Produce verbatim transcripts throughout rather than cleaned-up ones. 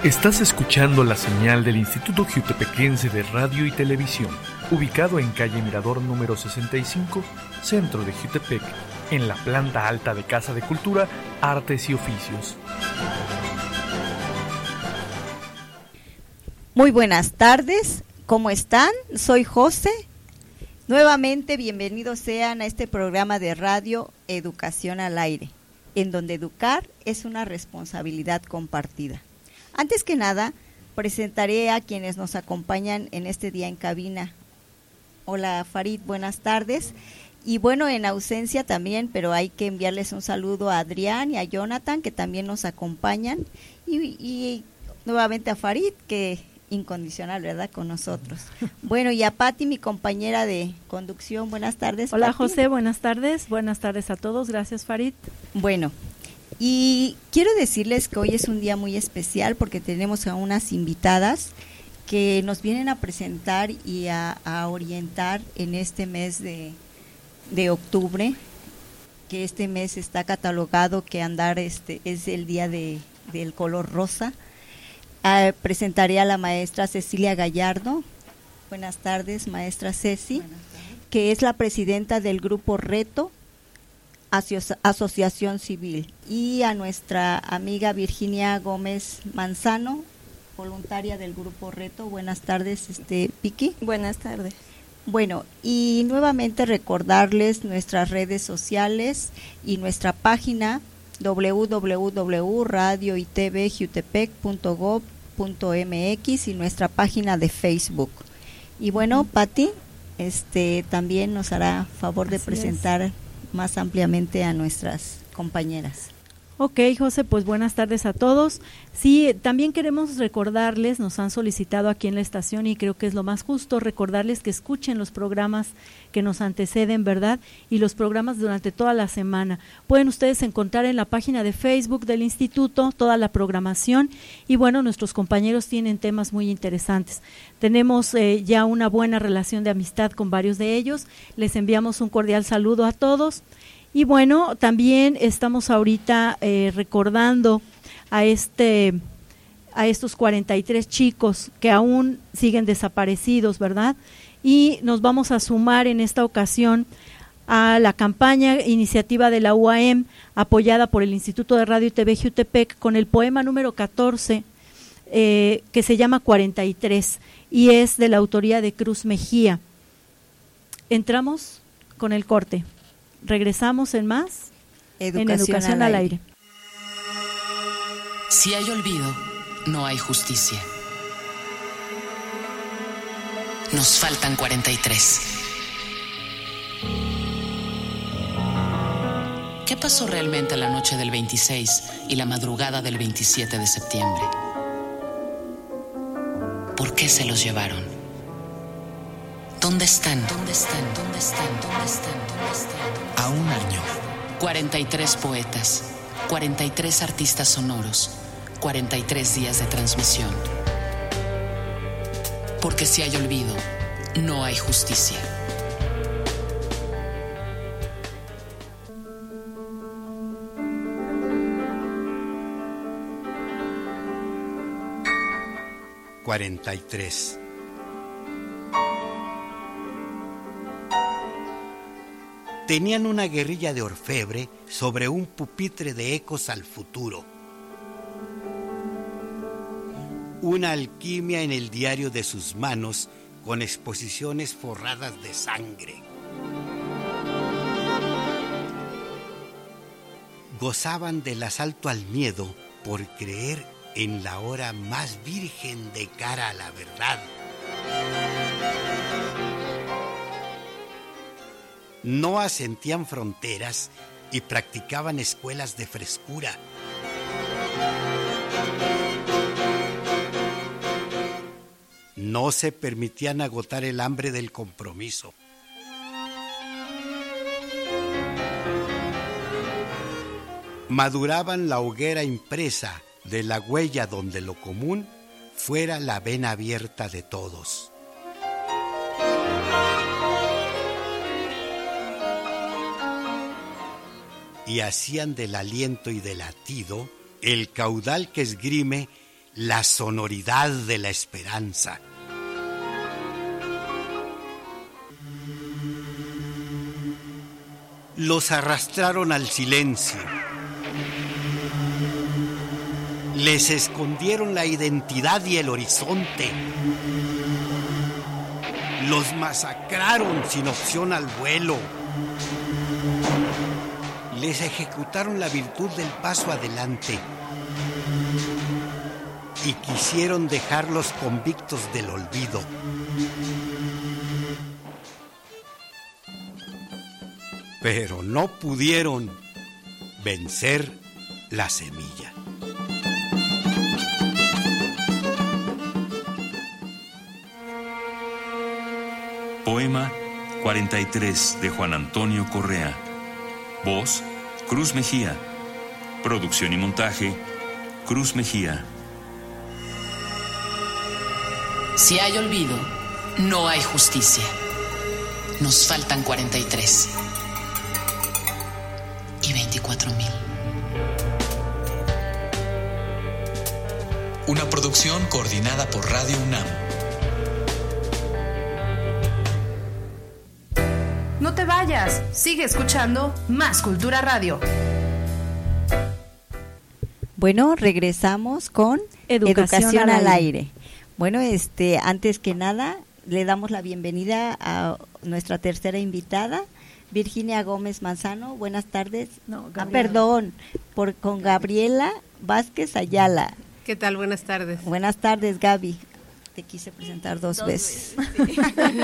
Estás escuchando la señal del Instituto Jiutepequense de Radio y Televisión, ubicado en calle Mirador número sesenta y cinco, centro de Jiutepec, en la planta alta de Casa de Cultura, Artes y Oficios. Muy buenas tardes, ¿cómo están? Soy José. Nuevamente bienvenidos sean a este programa de radio Educación al Aire, en donde educar es una responsabilidad compartida. Antes que nada, presentaré a quienes nos acompañan en este día en cabina. Hola Farid, buenas tardes. Y bueno, en ausencia también, pero hay que enviarles un saludo a Adrián y a Jonathan, que también nos acompañan. Y, y nuevamente a Farid, que incondicional, ¿verdad?, con nosotros. Bueno, y a Pati, mi compañera de conducción. Buenas tardes, Hola, Pati. José, buenas tardes. Buenas tardes a todos. Gracias, Farid. Bueno, y quiero decirles que hoy es un día muy especial porque tenemos a unas invitadas que nos vienen a presentar y a, a orientar en este mes de, de octubre, que este mes está catalogado que andar este es el día de, del color rosa. Uh, presentaré a la maestra Cecilia Gallardo. Buenas tardes, maestra Ceci, que es la presidenta del Grupo Reto, Aso- Asociación Civil, y a nuestra amiga Virginia Gómez Manzano, voluntaria del Grupo Reto. Buenas tardes, este Vicky. Buenas tardes. Bueno, y nuevamente recordarles nuestras redes sociales y nuestra página doble u doble u doble u punto radio y t v jiutepec punto gob punto m x y nuestra página de Facebook. Y bueno, Pati, este también nos hará favor de Así presentar es. más ampliamente a nuestras compañeras. Ok, José, pues buenas tardes a todos. Sí, también queremos recordarles, nos han solicitado aquí en la estación y creo que es lo más justo, recordarles que escuchen los programas que nos anteceden, ¿verdad? Y los programas durante toda la semana. Pueden ustedes encontrar en la página de Facebook del Instituto toda la programación y bueno, nuestros compañeros tienen temas muy interesantes. Tenemos eh, ya una buena relación de amistad con varios de ellos. Les enviamos un cordial saludo a todos. Y bueno, también estamos ahorita eh, recordando a este a estos cuarenta y tres chicos que aún siguen desaparecidos, ¿verdad? Y nos vamos a sumar en esta ocasión a la campaña iniciativa de la U A M apoyada por el Instituto de Radio y T V Jiutepec con el poema número catorce eh, que se llama cuarenta y tres y es de la autoría de Cruz Mejía. Entramos con el corte. Regresamos en más Educación, en Educación al Aire. Si hay olvido, no hay justicia. Nos faltan cuarenta y tres. ¿Qué pasó realmente la noche del veintiséis y la madrugada del veintisiete de septiembre? ¿Por qué se los llevaron? ¿Dónde están? ¿Dónde están? ¿Dónde están? ¿Dónde están? ¿Dónde están? A un año. cuarenta y tres poetas, cuarenta y tres artistas sonoros, cuarenta y tres días de transmisión. Porque si hay olvido, no hay justicia. cuarenta y tres. Tenían una guerrilla de orfebre sobre un pupitre de ecos al futuro. Una alquimia en el diario de sus manos con exposiciones forradas de sangre. Gozaban del asalto al miedo por creer en la hora más virgen de cara a la verdad. No asentían fronteras y practicaban escuelas de frescura. No se permitían agotar el hambre del compromiso. Maduraban la hoguera impresa de la huella donde lo común fuera la vena abierta de todos. Y hacían del aliento y del latido el caudal que esgrime la sonoridad de la esperanza. Los arrastraron al silencio. Les escondieron la identidad y el horizonte. Los masacraron sin opción al vuelo. Les ejecutaron la virtud del paso adelante. Y quisieron dejarlos convictos del olvido. Pero no pudieron vencer la semilla. Poema cuarenta y tres de Juan Antonio Correa. Voz, Cruz Mejía. Producción y montaje, Cruz Mejía. Si hay olvido, no hay justicia. Nos faltan cuarenta y tres. Y veinticuatro mil. Una producción coordinada por Radio UNAM. No te vayas, sigue escuchando Más Cultura Radio. Bueno, regresamos con Educación, Educación al al aire. aire. Bueno, este, antes que nada, le damos la bienvenida a nuestra tercera invitada, Virginia Gómez Manzano. Buenas tardes. No, ah, perdón, por con Gabriela Vázquez Ayala. ¿Qué tal? Buenas tardes. Buenas tardes, Gaby. Te quise presentar dos, dos veces. veces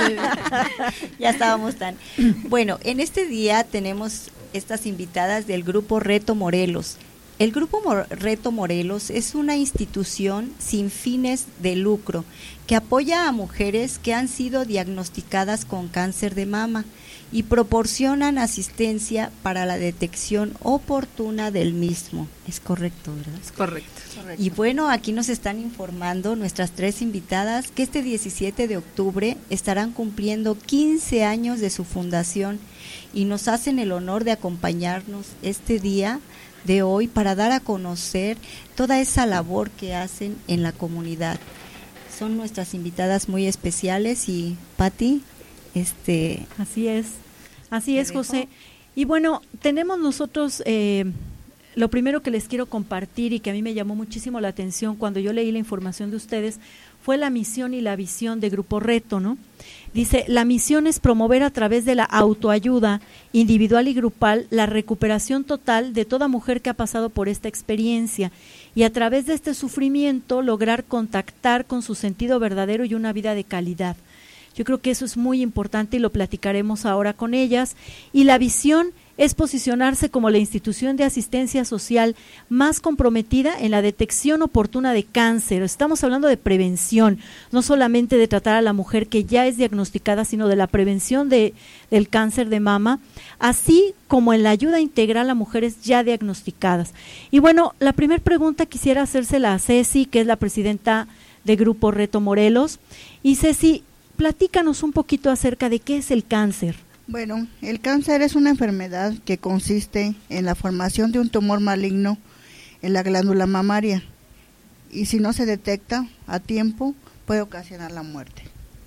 sí. Ya estábamos tan. Bueno, en este día tenemos estas invitadas del Grupo Reto Morelos. El Grupo Mor- Reto Morelos es una institución sin fines de lucro que apoya a mujeres que han sido diagnosticadas con cáncer de mama y proporcionan asistencia para la detección oportuna del mismo. Es correcto, ¿verdad? Es correcto. Y bueno, aquí nos están informando nuestras tres invitadas que este diecisiete de octubre estarán cumpliendo quince años de su fundación y nos hacen el honor de acompañarnos este día de hoy para dar a conocer toda esa labor que hacen en la comunidad. Son nuestras invitadas muy especiales y Pati, este, así es, así es, José. Y bueno, tenemos nosotros eh, lo primero que les quiero compartir y que a mí me llamó muchísimo la atención cuando yo leí la información de ustedes fue la misión y la visión de Grupo Reto, ¿no? Dice, la misión es promover a través de la autoayuda individual y grupal la recuperación total de toda mujer que ha pasado por esta experiencia y a través de este sufrimiento lograr contactar con su sentido verdadero y una vida de calidad. Yo creo que eso es muy importante y lo platicaremos ahora con ellas. Y la visión es posicionarse como la institución de asistencia social más comprometida en la detección oportuna de cáncer. Estamos hablando de prevención, no solamente de tratar a la mujer que ya es diagnosticada, sino de la prevención de, del cáncer de mama, así como en la ayuda integral a mujeres ya diagnosticadas. Y bueno, la primera pregunta quisiera hacérsela a Ceci, que es la presidenta de Grupo Reto Morelos. Y Ceci, platícanos un poquito acerca de qué es el cáncer. Bueno, el cáncer es una enfermedad que consiste en la formación de un tumor maligno en la glándula mamaria y si no se detecta a tiempo puede ocasionar la muerte.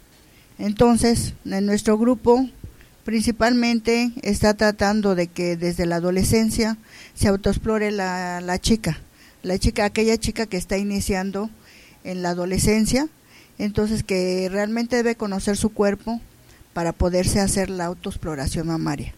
Entonces, en nuestro grupo principalmente está tratando de que desde la adolescencia se autoexplore la, la chica, la chica, aquella chica que está iniciando en la adolescencia, entonces que realmente debe conocer su cuerpo para poderse hacer la autoexploración mamaria.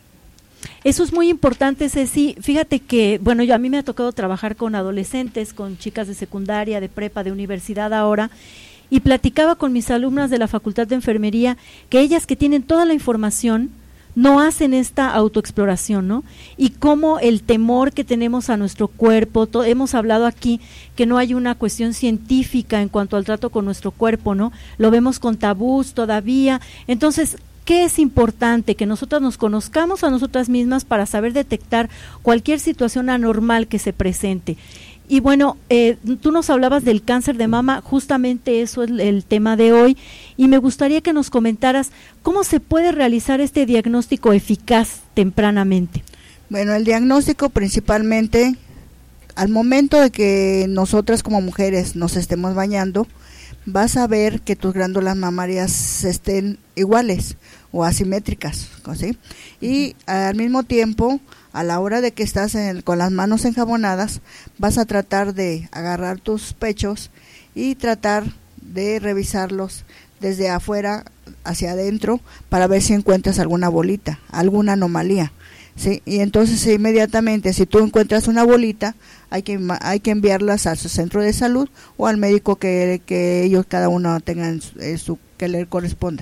Eso es muy importante, Ceci. Fíjate que, bueno, yo a mí me ha tocado trabajar con adolescentes, con chicas de secundaria, de prepa, de universidad ahora, y platicaba con mis alumnas de la Facultad de Enfermería que ellas que tienen toda la información no hacen esta autoexploración, ¿no? Y cómo el temor que tenemos a nuestro cuerpo, to- hemos hablado aquí que no hay una cuestión científica en cuanto al trato con nuestro cuerpo, ¿no? Lo vemos con tabús todavía. Entonces, ¿qué es importante? Que nosotras nos conozcamos a nosotras mismas para saber detectar cualquier situación anormal que se presente. Y bueno, eh, tú nos hablabas del cáncer de mama, justamente eso es el tema de hoy, y me gustaría que nos comentaras cómo se puede realizar este diagnóstico eficaz tempranamente. Bueno, el diagnóstico principalmente al momento de que nosotras como mujeres nos estemos bañando, vas a ver que tus glándulas mamarias estén iguales o asimétricas, ¿sí? Y al mismo tiempo, a la hora de que estás en el, con las manos enjabonadas, vas a tratar de agarrar tus pechos y tratar de revisarlos desde afuera hacia adentro para ver si encuentras alguna bolita, alguna anomalía, ¿sí? Y entonces inmediatamente, si tú encuentras una bolita, hay que hay que enviarlas a su centro de salud o al médico que, que ellos cada uno tengan su, su que le corresponda,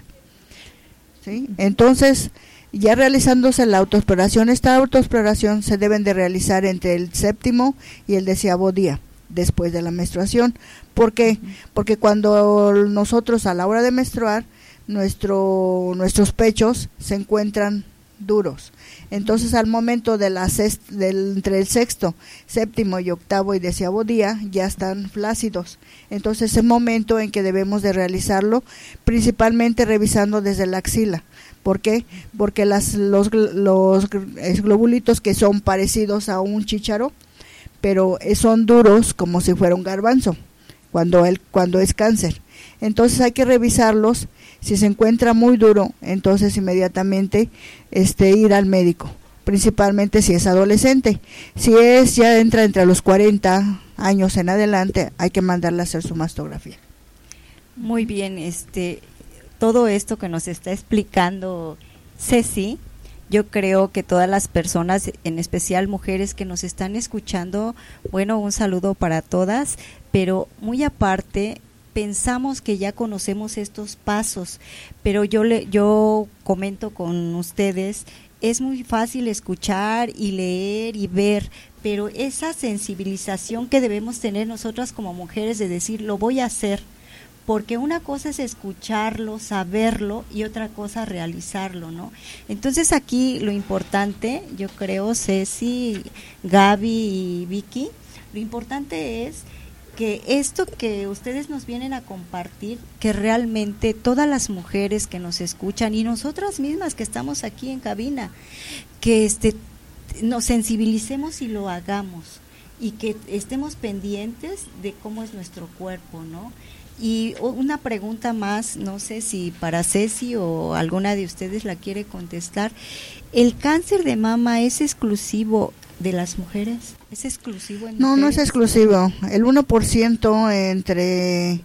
¿sí? Entonces, ya realizándose la autoexploración, esta autoexploración se deben de realizar entre el séptimo y el doceavo día después de la menstruación. ¿Por qué? Porque cuando nosotros a la hora de menstruar, nuestro nuestros pechos se encuentran duros. Entonces al momento de la sexta, del, entre el sexto, séptimo y octavo y doceavo día ya están flácidos. Entonces es el momento en que debemos de realizarlo, principalmente revisando desde la axila. ¿Por qué? Porque las, los, los globulitos que son parecidos a un chícharo, pero son duros como si fuera un garbanzo, cuando, el, cuando es cáncer. Entonces hay que revisarlos. Si se encuentra muy duro, entonces inmediatamente este, ir al médico, principalmente si es adolescente. Si es ya entra entre los cuarenta años en adelante, hay que mandarle a hacer su mastografía. Muy bien, este, todo esto que nos está explicando Ceci, yo creo que todas las personas, en especial mujeres que nos están escuchando, bueno, un saludo para todas, pero muy aparte, pensamos que ya conocemos estos pasos, pero yo le yo comento con ustedes, es muy fácil escuchar y leer y ver, pero esa sensibilización que debemos tener nosotras como mujeres de decir, lo voy a hacer, porque una cosa es escucharlo, saberlo, y otra cosa realizarlo, ¿no? Entonces aquí lo importante, yo creo, Ceci, Gaby y Vicky, lo importante es que esto que ustedes nos vienen a compartir, que realmente todas las mujeres que nos escuchan y nosotras mismas que estamos aquí en cabina, que este nos sensibilicemos y lo hagamos, y que estemos pendientes de cómo es nuestro cuerpo, ¿no? Y una pregunta más, no sé si para Ceci o alguna de ustedes la quiere contestar, ¿el cáncer de mama es exclusivo de las mujeres? ¿Es exclusivo en No, mujeres? no es exclusivo. El uno por ciento entre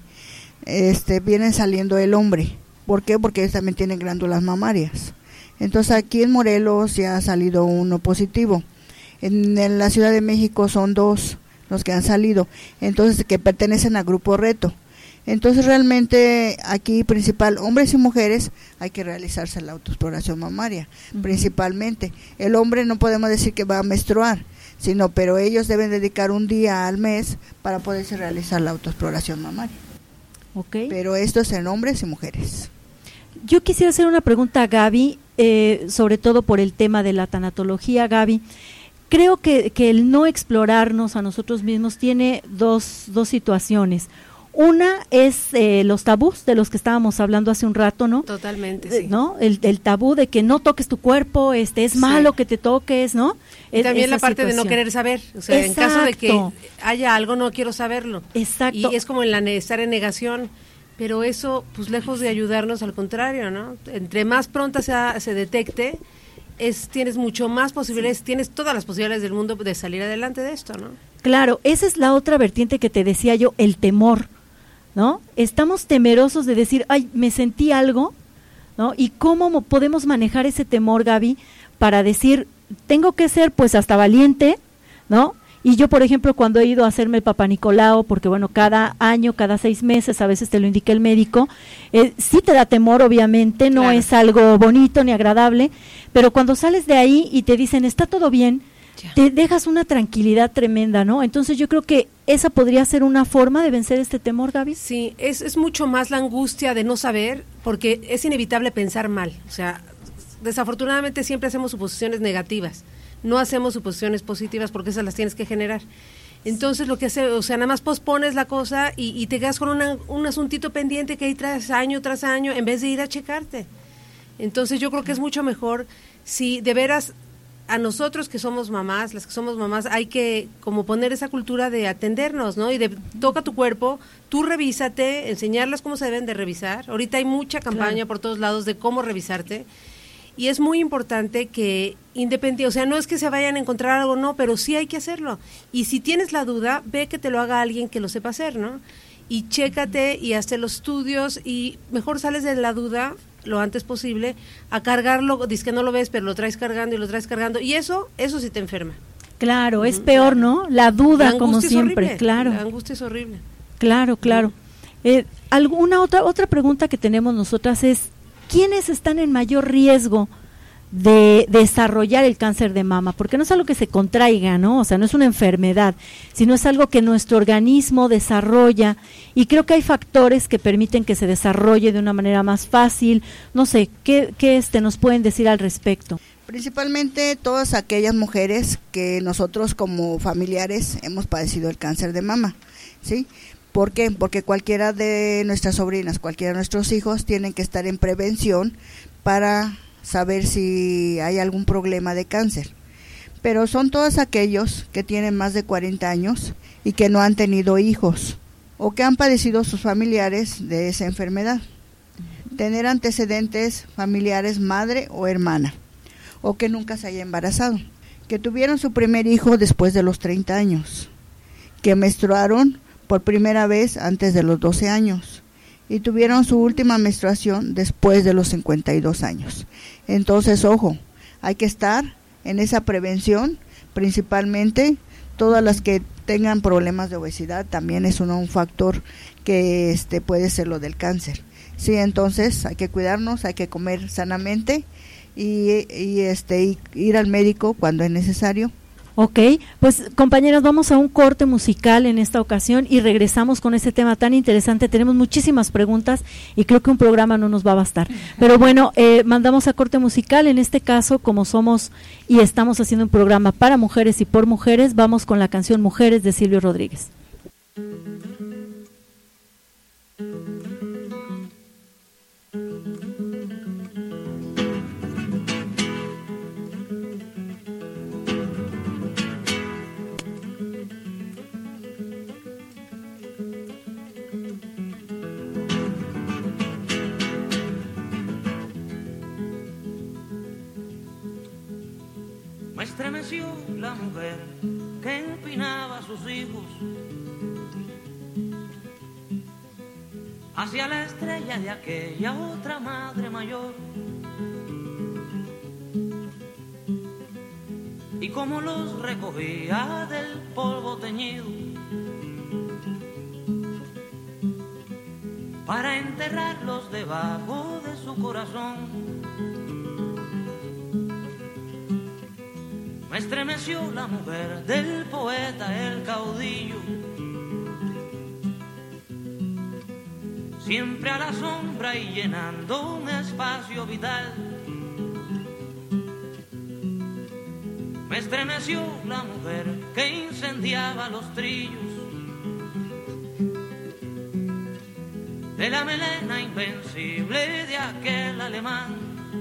este viene saliendo el hombre. ¿Por qué? Porque ellos también tienen glándulas mamarias. Entonces aquí en Morelos ya ha salido uno positivo. En, en la Ciudad de México son dos los que han salido, entonces que pertenecen al grupo reto. Entonces realmente aquí principal, hombres y mujeres, hay que realizarse la autoexploración mamaria, uh-huh. Principalmente. El hombre no podemos decir que va a menstruar, sino pero ellos deben dedicar un día al mes para poderse realizar la autoexploración mamaria. Okay. Pero esto es en hombres y mujeres. Yo quisiera hacer una pregunta a Gaby, eh, sobre todo por el tema de la tanatología, Gaby. Creo que, que el no explorarnos a nosotros mismos tiene dos, dos situaciones. Una es eh, los tabús de los que estábamos hablando hace un rato, ¿no? Totalmente, sí. ¿No? El, el tabú de que no toques tu cuerpo, este es sí. malo que te toques, ¿no? Y también Esa la parte situación. de no querer saber, o sea, Exacto. en caso de que haya algo no quiero saberlo. Exacto. Y es como en la estar en negación, pero eso, pues lejos de ayudarnos, al contrario, ¿no? Entre más pronta se, se detecte, es tienes mucho más posibilidades, sí. tienes todas las posibilidades del mundo de salir adelante de esto, ¿no? Claro, esa es la otra vertiente que te decía yo, el temor, ¿no? Estamos temerosos de decir, ay, me sentí algo, ¿no? Y cómo podemos manejar ese temor, Gaby, para decir, tengo que ser pues hasta valiente, ¿no? Y yo, por ejemplo, cuando he ido a hacerme el Papá Nicolau, porque bueno, cada año, cada seis meses, a veces te lo indica el médico, eh, sí te da temor, obviamente, no claro. es algo bonito ni agradable, pero cuando sales de ahí y te dicen, está todo bien, ya. te dejas una tranquilidad tremenda, ¿no? Entonces yo creo que esa podría ser una forma de vencer este temor, Gaby. Sí, es, es mucho más la angustia de no saber, porque es inevitable pensar mal, o sea, desafortunadamente siempre hacemos suposiciones negativas. No hacemos suposiciones positivas porque esas las tienes que generar. Entonces lo que hace, o sea, nada más pospones la cosa y, y te quedas con una, un asuntito pendiente que hay tras año tras año en vez de ir a checarte. Entonces yo creo que es mucho mejor si de veras a nosotros que somos mamás, las que somos mamás, hay que como poner esa cultura de atendernos, ¿no? Y de toca tu cuerpo, tú revísate, enseñarlas cómo se deben de revisar. Ahorita hay mucha campaña claro. por todos lados de cómo revisarte. Y es muy importante que independiente, o sea, no es que se vayan a encontrar algo, no, pero sí hay que hacerlo. Y si tienes la duda, ve que te lo haga alguien que lo sepa hacer, ¿no? Y chécate y hazte los estudios y mejor sales de la duda lo antes posible a cargarlo, dices que no lo ves, pero lo traes cargando y lo traes cargando. Y eso, eso sí te enferma. Claro, es peor, ¿no? La duda, la como siempre, horrible, claro. La angustia es horrible. Claro, claro. Eh, alguna otra otra pregunta que tenemos nosotras es, ¿quiénes están en mayor riesgo de desarrollar el cáncer de mama? Porque no es algo que se contraiga, ¿no? O sea, no es una enfermedad, sino es algo que nuestro organismo desarrolla, y creo que hay factores que permiten que se desarrolle de una manera más fácil. No sé, ¿qué, qué este nos pueden decir al respecto? Principalmente todas aquellas mujeres que nosotros como familiares hemos padecido el cáncer de mama, ¿sí? ¿Por qué? Porque cualquiera de nuestras sobrinas, cualquiera de nuestros hijos tienen que estar en prevención para saber si hay algún problema de cáncer. Pero son todos aquellos que tienen más de cuarenta años y que no han tenido hijos o que han padecido sus familiares de esa enfermedad. Tener antecedentes familiares madre o hermana, o que nunca se haya embarazado, que tuvieron su primer hijo después de los treinta años, que menstruaron por primera vez antes de los doce años y tuvieron su última menstruación después de los cincuenta y dos años. Entonces, ojo, hay que estar en esa prevención, principalmente todas las que tengan problemas de obesidad, también es uno, un factor que este puede ser lo del cáncer. Sí, entonces hay que cuidarnos, hay que comer sanamente y, y este y ir al médico cuando es necesario. Ok, pues compañeras, vamos a un corte musical en esta ocasión y regresamos con ese tema tan interesante. Tenemos muchísimas preguntas y creo que un programa no nos va a bastar. Pero bueno, eh, mandamos a corte musical. En este caso, como somos y estamos haciendo un programa para mujeres y por mujeres, vamos con la canción Mujeres de Silvio Rodríguez. Me estremeció la mujer que empinaba a sus hijos hacia la estrella de aquella otra madre mayor, y como los recogía del polvo teñido para enterrarlos debajo de su corazón. Me estremeció la mujer del poeta, el caudillo, siempre a la sombra y llenando un espacio vital. Me estremeció la mujer que incendiaba los trillos de la melena invencible de aquel alemán.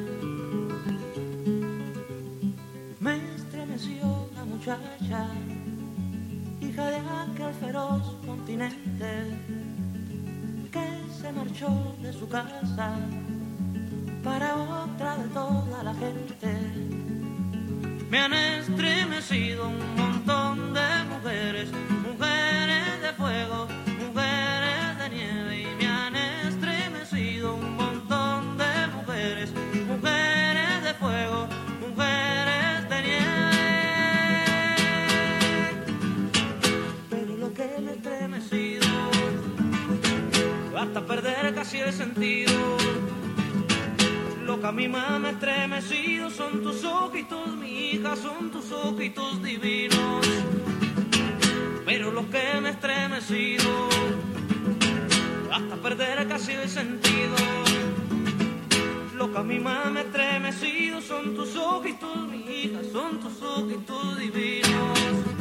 Me estremeció la muchacha, hija de aquel feroz continente, que se marchó de su casa para otra de toda la gente. Me han estremecido un montón de mujeres, mujeres de fuego, mujeres de nieve, y me han estremecido un montón de mujeres, mujeres de fuego, mujeres de nieve. Pero lo que me ha estremecido hasta perder casi el sentido, lo que a mí más me ha estremecido son tus ojitos, mi hija, son tus ojitos divinos. Pero lo que me ha estremecido hasta perder casi el sentido, lo que a mí más me ha estremecido son tus ojitos, mi hija, son tus ojitos divinos.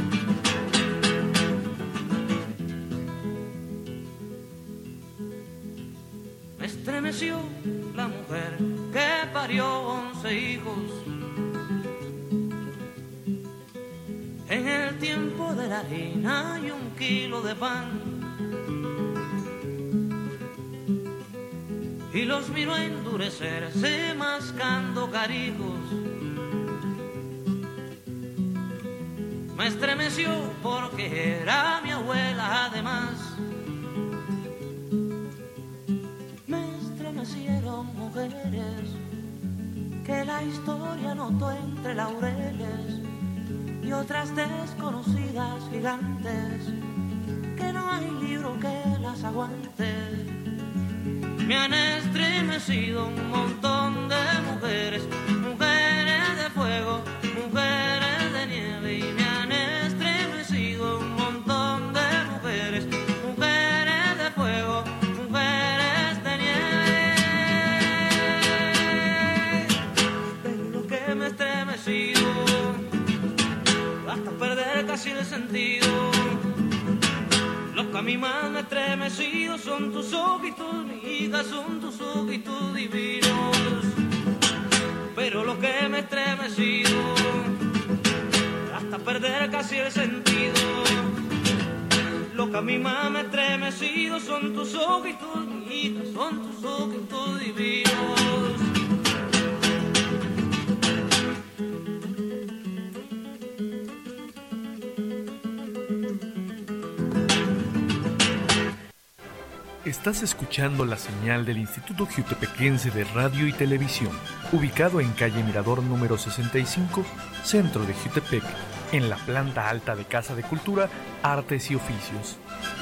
Me estremeció la mujer que parió once hijos tiempo de la harina y un kilo de pan. Y los miro endurecerse mascando caricos. Me estremeció porque era mi abuela además. Me estremecieron mujeres que la historia notó entre laureles y otras desconocidas gigantes que no hay libro que las aguante. Me han estremecido un montón de mujeres, mujeres de fuego, mujeres de nieve, y me han estremecido un montón de mujeres, mujeres de fuego, mujeres de nieve. Pero lo que me ha estremecido hasta perder casi el sentido, lo que a mí más me ha estremecido son tus ojitos, mi hija, son tus ojitos divinos. Pero lo que me ha estremecido hasta perder casi el sentido, lo que a mí más me ha estremecido son tus ojitos, mi hija, son tus ojitos divinos. Estás escuchando la señal del Instituto Jiutepequense de Radio y Televisión, ubicado en calle Mirador número sesenta y cinco, centro de Jiutepec, en la planta alta de Casa de Cultura, Artes y Oficios.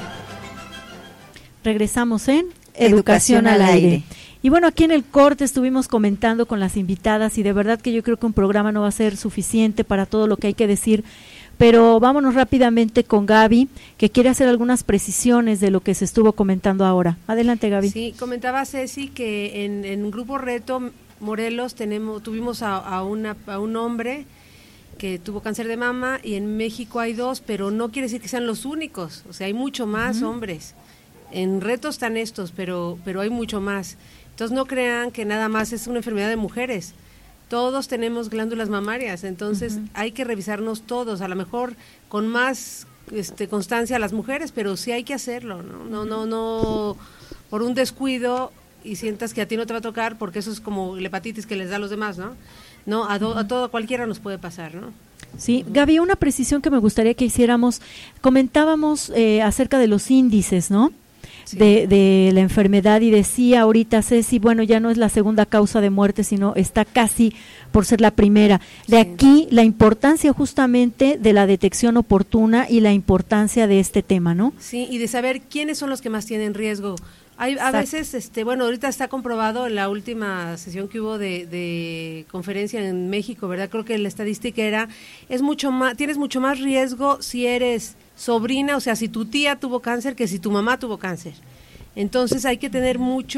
Regresamos en Educación, Educación al aire. aire. Y bueno, aquí en el corte estuvimos comentando con las invitadas y de verdad que yo creo que un programa no va a ser suficiente para todo lo que hay que decir. Pero vámonos rápidamente con Gaby, que quiere hacer algunas precisiones de lo que se estuvo comentando ahora. Adelante, Gaby. Sí, comentaba Ceci que en, en Grupo Reto Morelos tenemos tuvimos a, a, una, a un hombre que tuvo cáncer de mama y en México hay dos, pero no quiere decir que sean los únicos. O sea, hay mucho más uh-huh. hombres. En Reto están estos, pero, pero hay mucho más. Entonces no crean que nada más es una enfermedad de mujeres. Todos tenemos glándulas mamarias, entonces uh-huh. hay que revisarnos todos, a lo mejor con más este, constancia a las mujeres, pero sí hay que hacerlo, ¿no? No, no, no, por un descuido y sientas que a ti no te va a tocar, porque eso es como la hepatitis que les da a los demás, ¿no? No, a, do, uh-huh. a todo, a cualquiera nos puede pasar, ¿no? Sí, Gaby, una precisión que me gustaría que hiciéramos, comentábamos eh, acerca de los índices, ¿no? Sí. De, de la enfermedad y decía ahorita Ceci, bueno, ya no es la segunda causa de muerte, sino está casi por ser la primera. De sí. aquí la importancia justamente de la detección oportuna y la importancia de este tema, ¿no? Sí, y de saber quiénes son los que más tienen riesgo. Hay a veces, este, bueno, ahorita está comprobado en la última sesión que hubo de, de conferencia en México, ¿verdad? Creo que la estadística era, es mucho más, tienes mucho más riesgo si eres sobrina, o sea, si tu tía tuvo cáncer que si tu mamá tuvo cáncer. Entonces hay que tener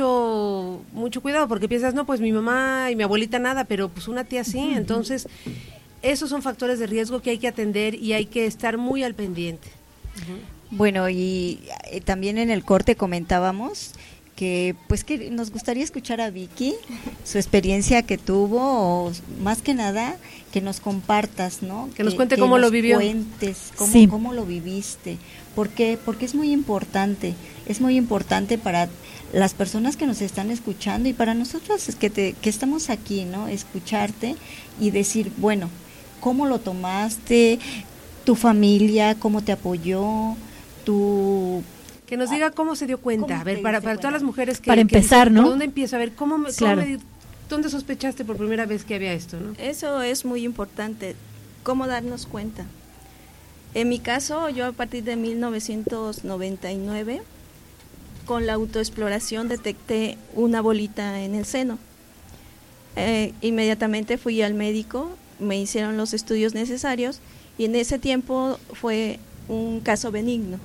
mucho mucho cuidado porque piensas, no, pues mi mamá y mi abuelita nada, pero pues una tía sí. Entonces, esos son factores de riesgo que hay que atender y hay que estar muy al pendiente. Uh-huh. Bueno, y eh, también en el corte comentábamos que pues que nos gustaría escuchar a Vicky, su experiencia que tuvo, o más que nada que nos compartas, ¿no? Que nos cuente que, cómo que lo vivió. Cuentes cómo, sí. cómo lo viviste. ¿Por qué? Porque es muy importante, es muy importante para las personas que nos están escuchando y para nosotros es que, te, que estamos aquí, ¿no? Escucharte y decir, bueno, ¿cómo lo tomaste? ¿Tu familia cómo te apoyó? ¿Tu...? Que nos diga cómo se dio cuenta, a ver, para, para todas las mujeres que... Para empezar, que, ¿no? ¿Por dónde empiezo? A ver, ¿cómo, me, claro. cómo me, ¿dónde sospechaste por primera vez que había esto, no? Eso es muy importante, cómo darnos cuenta. En mi caso, yo a partir de mil novecientos noventa y nueve, con la autoexploración detecté una bolita en el seno. Eh, inmediatamente fui al médico, me hicieron los estudios necesarios y en ese tiempo fue un caso benigno.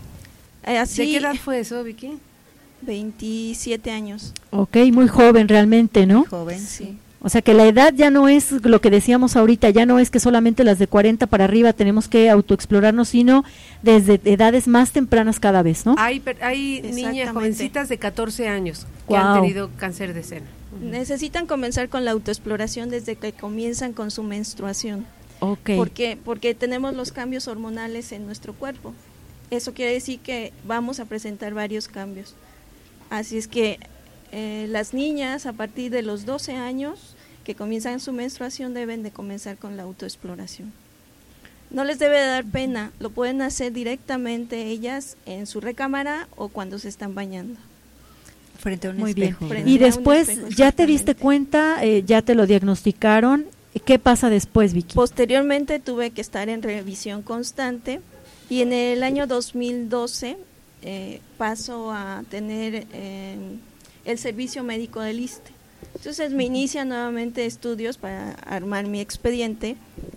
Así, ¿de qué edad fue eso, Vicky? veintisiete años. Ok, muy joven realmente, ¿no? Joven, sí. O sea que la edad ya no es lo que decíamos ahorita, ya no es que solamente las de cuarenta para arriba tenemos que autoexplorarnos, sino desde edades más tempranas cada vez, ¿no? Hay, hay niñas jovencitas de catorce años que wow. han tenido cáncer de seno. Necesitan comenzar con la autoexploración desde que comienzan con su menstruación. Okay. ¿Por qué? Porque tenemos los cambios hormonales en nuestro cuerpo. Eso quiere decir que vamos a presentar varios cambios. Así es que eh, las niñas a partir de los doce años que comienzan su menstruación deben de comenzar con la autoexploración. No les debe dar pena, lo pueden hacer directamente ellas en su recámara o cuando se están bañando. Frente a un Muy espejo. bien. Y después, ¿ya te diste cuenta, eh, ya te lo diagnosticaron? ¿Qué pasa después, Vicky? Posteriormente tuve que estar en revisión constante y en el año dos mil doce eh, paso a tener eh, el servicio médico del I S S S T E. Entonces me inicia nuevamente estudios para armar mi expediente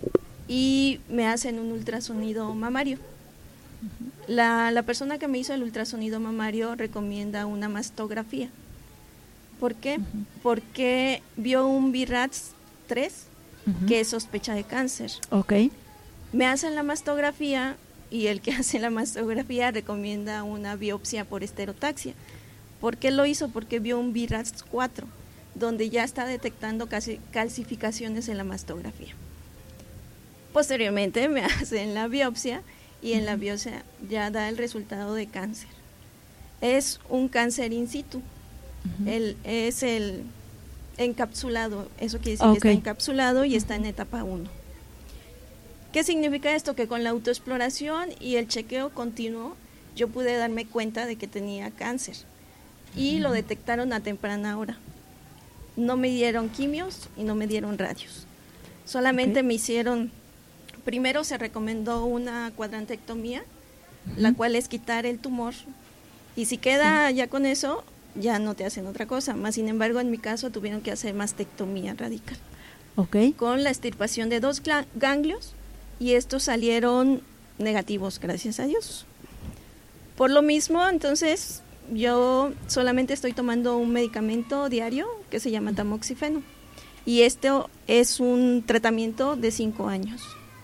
y me hacen un ultrasonido mamario. La, la persona que me hizo el ultrasonido mamario recomienda una mastografía. ¿Por qué? Uh-huh. Porque vio un B R A T S tres uh-huh. que es sospecha de cáncer. Okay. Me hacen la mastografía y el que hace la mastografía recomienda una biopsia por esterotaxia. ¿Por qué lo hizo? Porque vio un B R A T S cuatro, donde ya está detectando casi calcificaciones en la mastografía. Posteriormente me hacen la biopsia y en la biopsia ya da el resultado de cáncer. Es un cáncer in situ, uh-huh. el, es el encapsulado, eso quiere decir okay. que está encapsulado y está en etapa uno. ¿Qué significa esto? Que con la autoexploración y el chequeo continuo yo pude darme cuenta de que tenía cáncer y uh-huh. lo detectaron a temprana hora. No me dieron quimios y no me dieron radios, solamente okay. me hicieron... Primero se recomendó una cuadrantectomía, uh-huh. la cual es quitar el tumor, y si queda sí. ya con eso, ya no te hacen otra cosa. Más sin embargo, en mi caso tuvieron que hacer mastectomía radical, okay. con la extirpación de dos ganglios, y estos salieron negativos, gracias a Dios. Por lo mismo, entonces, yo solamente estoy tomando un medicamento diario que se llama tamoxifeno, y esto es un tratamiento de cinco años.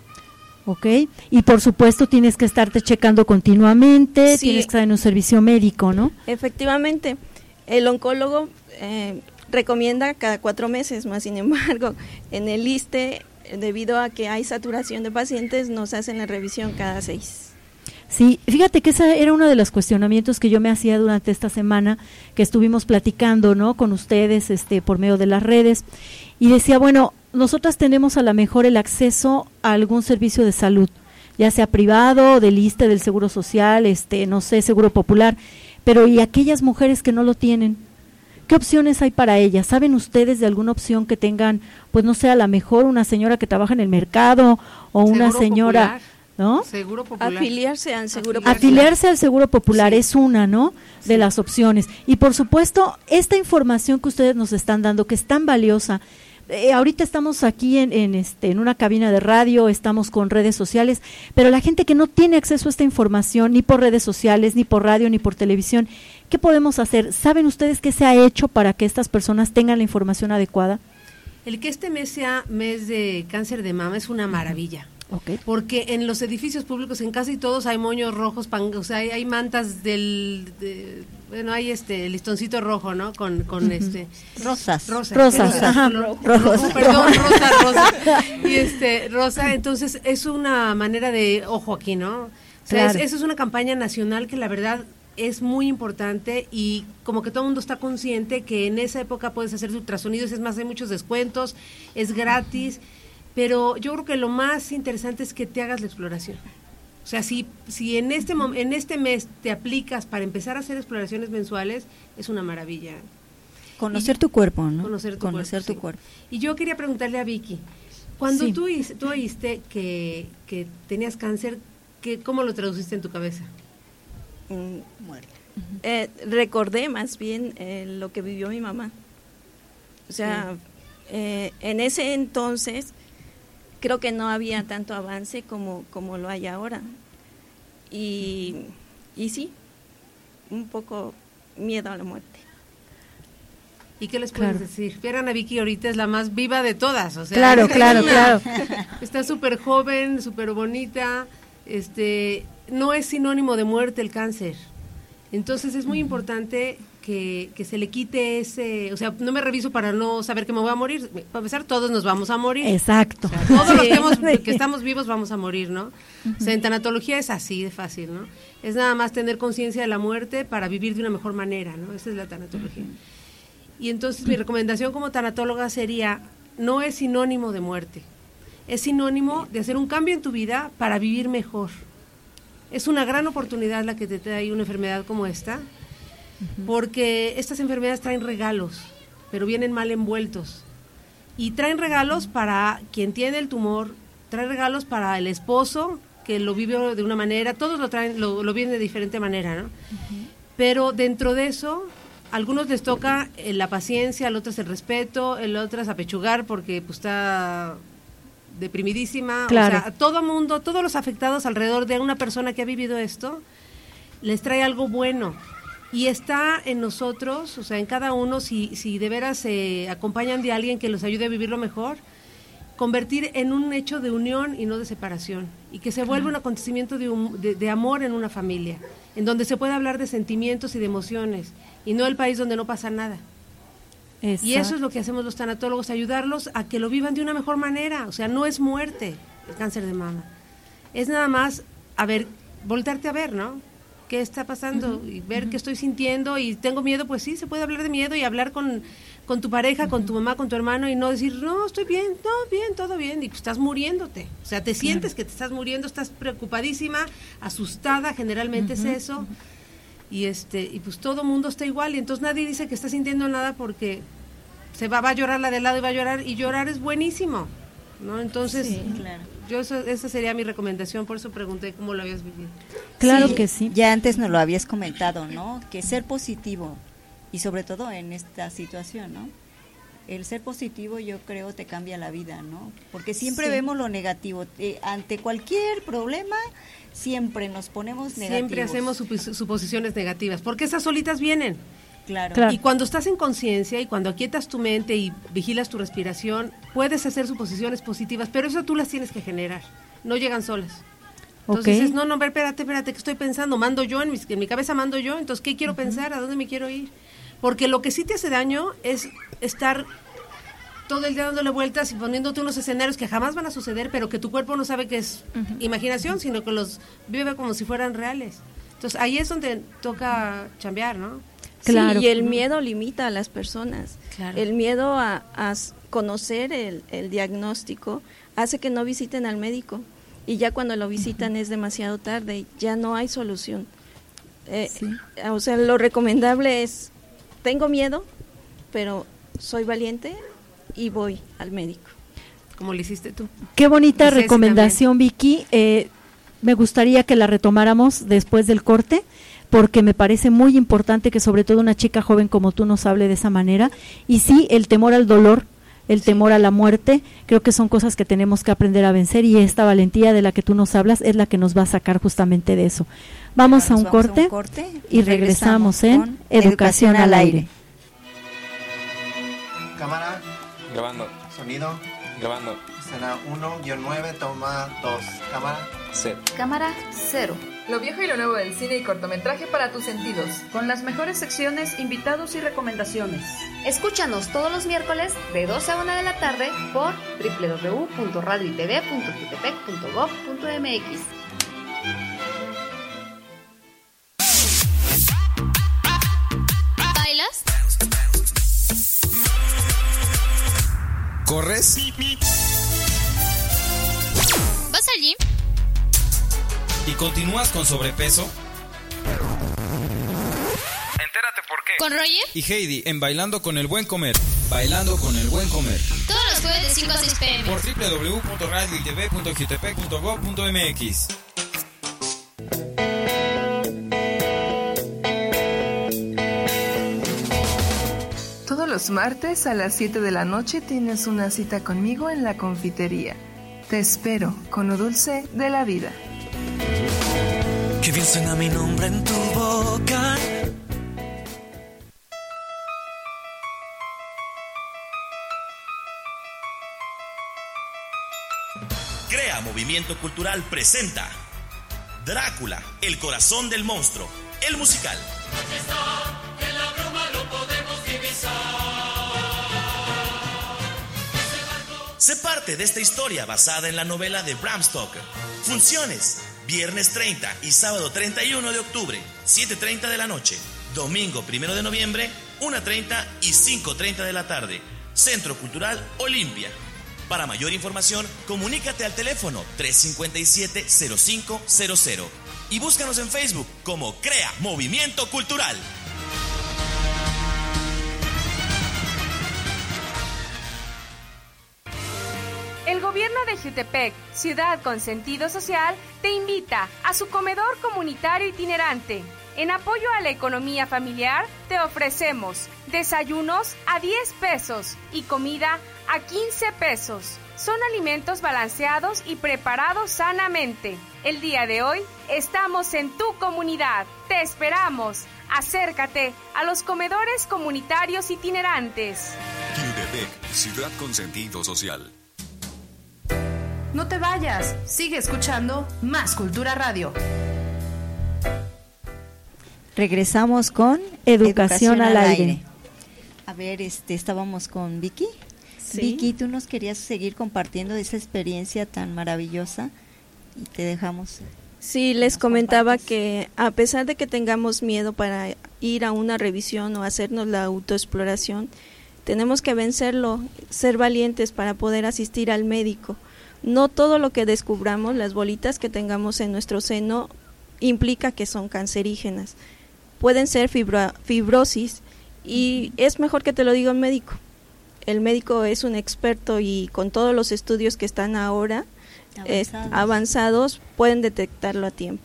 Ok, y por supuesto tienes que estarte checando continuamente, sí. tienes que estar en un servicio médico, ¿no? Efectivamente, el oncólogo eh, recomienda cada cuatro meses, más sin embargo, en el I S S S T E, debido a que hay saturación de pacientes, nos hacen la revisión cada seis. Sí, fíjate que ese era uno de los cuestionamientos que yo me hacía durante esta semana que estuvimos platicando, ¿no?, con ustedes este, por medio de las redes, y decía, bueno, nosotras tenemos a lo mejor el acceso a algún servicio de salud, ya sea privado, del I S S S T E, del Seguro Social, este, no sé, Seguro Popular, pero ¿y aquellas mujeres que no lo tienen? ¿Qué opciones hay para ellas? ¿Saben ustedes de alguna opción que tengan, pues no sé, a lo mejor una señora que trabaja en el mercado o una Seguro señora... Popular. ¿No? Seguro Popular. Afiliarse al Seguro Popular. Afiliarse al Seguro Popular sí. es una, ¿no? Sí. De las opciones. Y por supuesto, esta información que ustedes nos están dando, que es tan valiosa, eh, ahorita estamos aquí en, en, este, en una cabina de radio, estamos con redes sociales, pero la gente que no tiene acceso a esta información, ni por redes sociales, ni por radio, ni por televisión, ¿qué podemos hacer? ¿Saben ustedes qué se ha hecho para que estas personas tengan la información adecuada? El que este mes sea mes de cáncer de mama es una maravilla. Okay. Porque en los edificios públicos, en casi todos hay moños rojos, pan, o sea, hay, hay mantas del, de, bueno, hay este listoncito rojo, ¿no? Con, con uh-huh. este rosas, rosa, rosas, rosa, ajá, ro, rojos, rojo, perdón, rosa, rosa, y este rosa, entonces es una manera de ojo aquí, ¿no? O sea, claro. es, eso es una campaña nacional que la verdad es muy importante y como que todo el mundo está consciente que en esa época puedes hacer ultrasonidos, es más, hay muchos descuentos, es gratis. Pero yo creo que lo más interesante es que te hagas la exploración. O sea, si si en este mom- en este mes te aplicas para empezar a hacer exploraciones mensuales, es una maravilla. Conocer y, tu cuerpo, ¿no? Conocer tu conocer cuerpo. Tu sí. cuerpo. Y yo quería preguntarle a Vicky, cuando sí. tú, tú oíste que, que tenías cáncer, que, ¿cómo lo traduciste en tu cabeza? Mm, muerte. Uh-huh. Eh, recordé más bien eh, lo que vivió mi mamá. O sea, sí. eh, en ese entonces... creo que no había tanto avance como, como lo hay ahora. Y, y sí, un poco miedo a la muerte. ¿Y qué les puedes claro. decir? Vieran a Vicky ahorita, es la más viva de todas. O sea, claro, claro, claro. Está súper joven, súper bonita. Este, no es sinónimo de muerte el cáncer. Entonces es muy importante que, que se le quite ese, o sea, no me reviso para no saber que me voy a morir. Para empezar, todos nos vamos a morir. Exacto. O sea, todos Sí. los que, hemos, que estamos vivos vamos a morir, ¿no? Uh-huh. O sea, en tanatología es así de fácil, ¿no? Es nada más tener conciencia de la muerte para vivir de una mejor manera, ¿no? Esa es la tanatología. Y entonces mi recomendación como tanatóloga sería, no es sinónimo de muerte, es sinónimo de hacer un cambio en tu vida para vivir mejor. Es una gran oportunidad la que te trae una enfermedad como esta, porque estas enfermedades traen regalos, pero vienen mal envueltos. Y traen regalos para quien tiene el tumor, traen regalos para el esposo, que lo vive de una manera, todos lo traen, lo, lo viven de diferente manera, ¿no? Uh-huh. Pero dentro de eso, a algunos les toca eh, la paciencia, a otros el respeto, a otros apechugar porque pues está deprimidísima, claro. O sea, a todo mundo, todos los afectados alrededor de una persona que ha vivido esto, les trae algo bueno. Y está en nosotros, o sea, en cada uno, si, si de veras se eh, acompañan de alguien que los ayude a vivirlo mejor, convertir en un hecho de unión y no de separación, y que se vuelva un acontecimiento de, un, de, de amor en una familia, en donde se puede hablar de sentimientos y de emociones, y no el país donde no pasa nada. Exacto. Y eso es lo que hacemos los tanatólogos, ayudarlos a que lo vivan de una mejor manera. O sea, no es muerte el cáncer de mama, es nada más, a ver, voltearte a ver, ¿no? ¿Qué está pasando? Uh-huh. Y ver uh-huh. qué estoy sintiendo, y tengo miedo, pues sí, se puede hablar de miedo y hablar con, con tu pareja, uh-huh. con tu mamá, con tu hermano, y no decir, no, estoy bien, no, bien, todo bien, y pues estás muriéndote. O sea, te sientes uh-huh. que te estás muriendo, estás preocupadísima, asustada, generalmente uh-huh. es eso. Uh-huh. Y este y pues todo mundo está igual, y entonces nadie dice que está sintiendo nada porque se va, va a llorar la de lado y va a llorar, y llorar es buenísimo, ¿no? Entonces, sí, claro. yo eso, esa sería mi recomendación, por eso pregunté cómo lo habías vivido. Claro sí, que sí. Ya antes nos lo habías comentado, ¿no? Que ser positivo, y sobre todo en esta situación, ¿no? El ser positivo, yo creo, te cambia la vida, ¿no? Porque siempre sí. vemos lo negativo. Eh, ante cualquier problema, siempre nos ponemos negativos. Siempre hacemos supos- suposiciones negativas, porque esas solitas vienen. Claro. claro. Y cuando estás en conciencia y cuando aquietas tu mente y vigilas tu respiración, puedes hacer suposiciones positivas, pero eso tú las tienes que generar, no llegan solas. Entonces okay. dices, no, no, espérate, espérate, ¿qué estoy pensando? Mando yo, en mi, en mi cabeza mando yo, entonces, ¿qué quiero uh-huh. pensar? ¿A dónde me quiero ir? Porque lo que sí te hace daño es estar todo el día dándole vueltas y poniéndote unos escenarios que jamás van a suceder, pero que tu cuerpo no sabe que es uh-huh. imaginación, sino que los vive como si fueran reales. Entonces, ahí es donde toca chambear, ¿no? Claro. Sí, y el miedo limita a las personas. Claro. El miedo a, a conocer el, el diagnóstico hace que no visiten al médico, y ya cuando lo visitan uh-huh. es demasiado tarde, ya no hay solución. Eh, sí. O sea, lo recomendable es, tengo miedo, pero soy valiente y voy al médico. Como lo hiciste tú. Qué bonita Ceci recomendación, también. Vicky. Eh, me gustaría que la retomáramos después del corte, porque me parece muy importante que sobre todo una chica joven como tú nos hable de esa manera. Y sí, el temor al dolor, el sí. temor a la muerte, creo que son cosas que tenemos que aprender a vencer, y esta valentía de la que tú nos hablas es la que nos va a sacar justamente de eso. Vamos, a un, vamos corte, a un corte y regresamos, regresamos en Educación, Educación al aire. aire. Cámara. Grabando. Sonido. Grabando. Escena uno guión nueve, toma dos. Cámara. Set. Cámara cero. Lo viejo y lo nuevo del cine y cortometraje para tus sentidos, con las mejores secciones, invitados y recomendaciones. Escúchanos todos los miércoles de doce a una de la tarde por doble u doble u doble u punto radio y t v punto jutepec punto gob punto m x. ¿Bailas? ¿Corres? ¿Vas al gym? ¿Y continúas con sobrepeso? Entérate por qué. ¿Con Roger? Y Heidi en Bailando con el Buen Comer. Bailando con el Buen Comer. Todos los jueves de cinco a seis pm. Por doble u doble u doble u punto radio y t v punto jutepec punto gob punto m x. Todos los martes a las siete de la noche tienes una cita conmigo en la confitería. Te espero con lo dulce de la vida. Que bien suena mi nombre en tu boca. Crea Movimiento Cultural presenta Drácula, el corazón del monstruo, el musical. Aquí está, en la bruma lo podemos divisar. Sé parte de esta historia basada en la novela de Bram Stoker. Funciones, viernes treinta y sábado treinta y uno de octubre, siete treinta de la noche. Domingo primero de noviembre, una treinta y cinco treinta de la tarde. Centro Cultural Olimpia. Para mayor información, comunícate al teléfono tres cinco siete, cero cinco cero cero y búscanos en Facebook como Crea Movimiento Cultural. El gobierno de Jiutepec, ciudad con sentido social, te invita a su comedor comunitario itinerante. En apoyo a la economía familiar, te ofrecemos desayunos a diez pesos y comida a quince pesos. Son alimentos balanceados y preparados sanamente. El día de hoy estamos en tu comunidad. Te esperamos. Acércate a los comedores comunitarios itinerantes. Jiutepec, ciudad con sentido social. No te vayas, sigue escuchando Más Cultura Radio. Regresamos con Educación, Educación al, al aire. aire. A ver, este, estábamos con Vicky. Sí. Vicky, tú nos querías seguir compartiendo esa experiencia tan maravillosa y te dejamos. Sí, les comentaba que a pesar de que tengamos miedo para ir a una revisión o hacernos la autoexploración, tenemos que vencerlo, ser valientes para poder asistir al médico. No todo lo que descubramos, las bolitas que tengamos en nuestro seno, implica que son cancerígenas. Pueden ser fibro, fibrosis y es mejor que te lo diga un médico. El médico es un experto y con todos los estudios que están ahora avanzados, eh, avanzados pueden detectarlo a tiempo.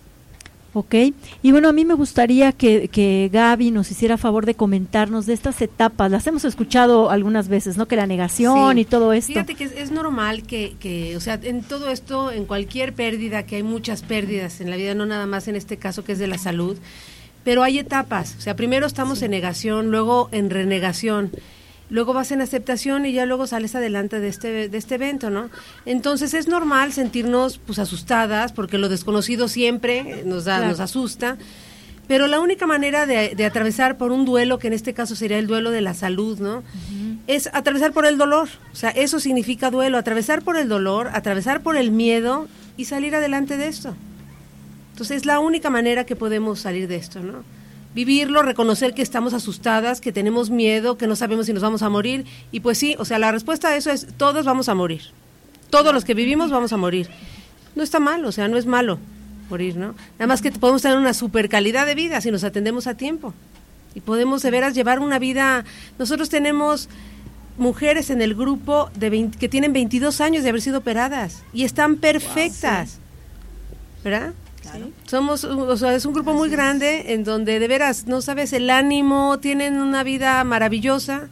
Ok, y bueno, a mí me gustaría que, que Gaby nos hiciera favor de comentarnos de estas etapas. Las hemos escuchado algunas veces, ¿no? Que la negación sí. y todo esto. Fíjate que es, es normal que, que, o sea, en todo esto, en cualquier pérdida, que hay muchas pérdidas en la vida, no nada más en este caso que es de la salud, pero hay etapas. O sea, primero estamos sí. en negación, luego en renegación, luego vas en aceptación y ya luego sales adelante de este de este evento, ¿no? Entonces es normal sentirnos pues asustadas porque lo desconocido siempre nos da, claro. nos asusta, pero la única manera de, de atravesar por un duelo, que en este caso sería el duelo de la salud, ¿no? Uh-huh. Es atravesar por el dolor, o sea, eso significa duelo, atravesar por el dolor, atravesar por el miedo y salir adelante de esto. Entonces es la única manera que podemos salir de esto, ¿no? Vivirlo, reconocer que estamos asustadas, que tenemos miedo, que no sabemos si nos vamos a morir. Y pues sí, o sea, la respuesta a eso es, todos vamos a morir. Todos los que vivimos vamos a morir. No está mal, o sea, no es malo morir, ¿no? Nada más que podemos tener una super calidad de vida si nos atendemos a tiempo. Y podemos de veras llevar una vida... Nosotros tenemos mujeres en el grupo de veinte, que tienen veintidós años de haber sido operadas y están perfectas, wow, sí. ¿verdad? Claro. Somos, o sea, es un grupo muy grande en donde de veras, no sabes, el ánimo, tienen una vida maravillosa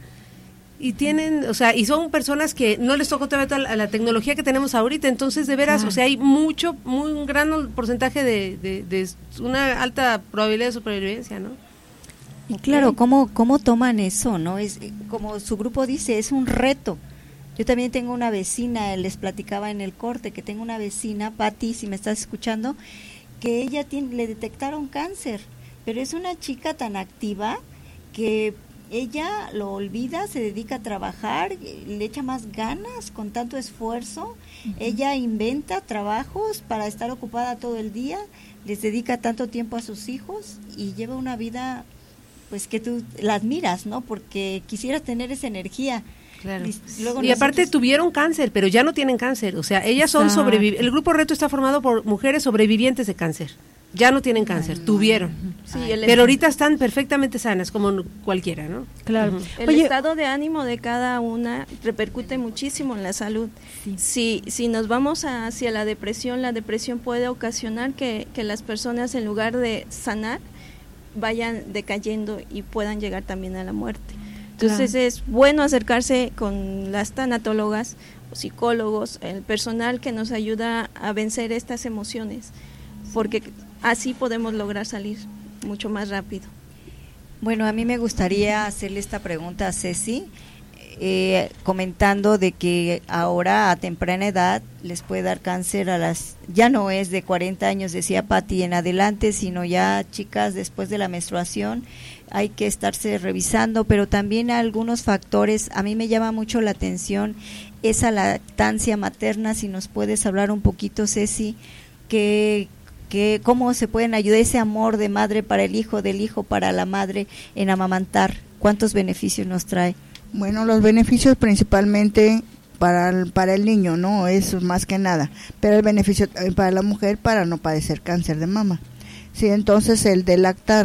y tienen, o sea, y son personas que no les tocó todavía a la tecnología que tenemos ahorita, entonces de veras, claro. o sea, hay mucho, muy un gran porcentaje de, de, de una alta probabilidad de supervivencia, ¿no? Y claro, ¿cómo, cómo toman eso, no? Es como su grupo dice, es un reto. Yo también tengo una vecina, les platicaba en el corte que tengo una vecina, Patti, si me estás escuchando, que ella tiene, le detectaron cáncer, pero es una chica tan activa que ella lo olvida, se dedica a trabajar, le echa más ganas con tanto esfuerzo, uh-huh. ella inventa trabajos para estar ocupada todo el día, les dedica tanto tiempo a sus hijos y lleva una vida pues que tú la admiras, ¿no? Porque quisieras tener esa energía. Claro. Y, luego y aparte tuvieron cáncer, pero ya no tienen cáncer, o sea, ellas son sobrevivientes. El grupo Reto está formado por mujeres sobrevivientes de cáncer. Ya no tienen cáncer, ay, tuvieron. Sí, pero ahorita están perfectamente sanas, como cualquiera, ¿no? Claro. Uh-huh. El Oye, estado de ánimo de cada una repercute muchísimo en la salud. Sí. Si si nos vamos a, hacia la depresión, la depresión puede ocasionar que, que las personas, en lugar de sanar, vayan decayendo y puedan llegar también a la muerte. Entonces claro. es bueno acercarse con las tanatólogas, psicólogos, el personal que nos ayuda a vencer estas emociones, porque así podemos lograr salir mucho más rápido. Bueno, a mí me gustaría hacerle esta pregunta a Ceci. eh, comentando de que ahora a temprana edad les puede dar cáncer a las, ya no es de cuarenta años, decía Patti, en adelante, sino ya chicas después de la menstruación, hay que estarse revisando, pero también algunos factores. A mí me llama mucho la atención esa lactancia materna, si nos puedes hablar un poquito, Ceci, que, que cómo se pueden ayudar, ese amor de madre para el hijo, del hijo para la madre en amamantar, ¿cuántos beneficios nos trae? Bueno, los beneficios principalmente para el, para el niño, ¿no? Es más que nada, pero el beneficio para la mujer para no padecer cáncer de mama. Sí, entonces el de lactar,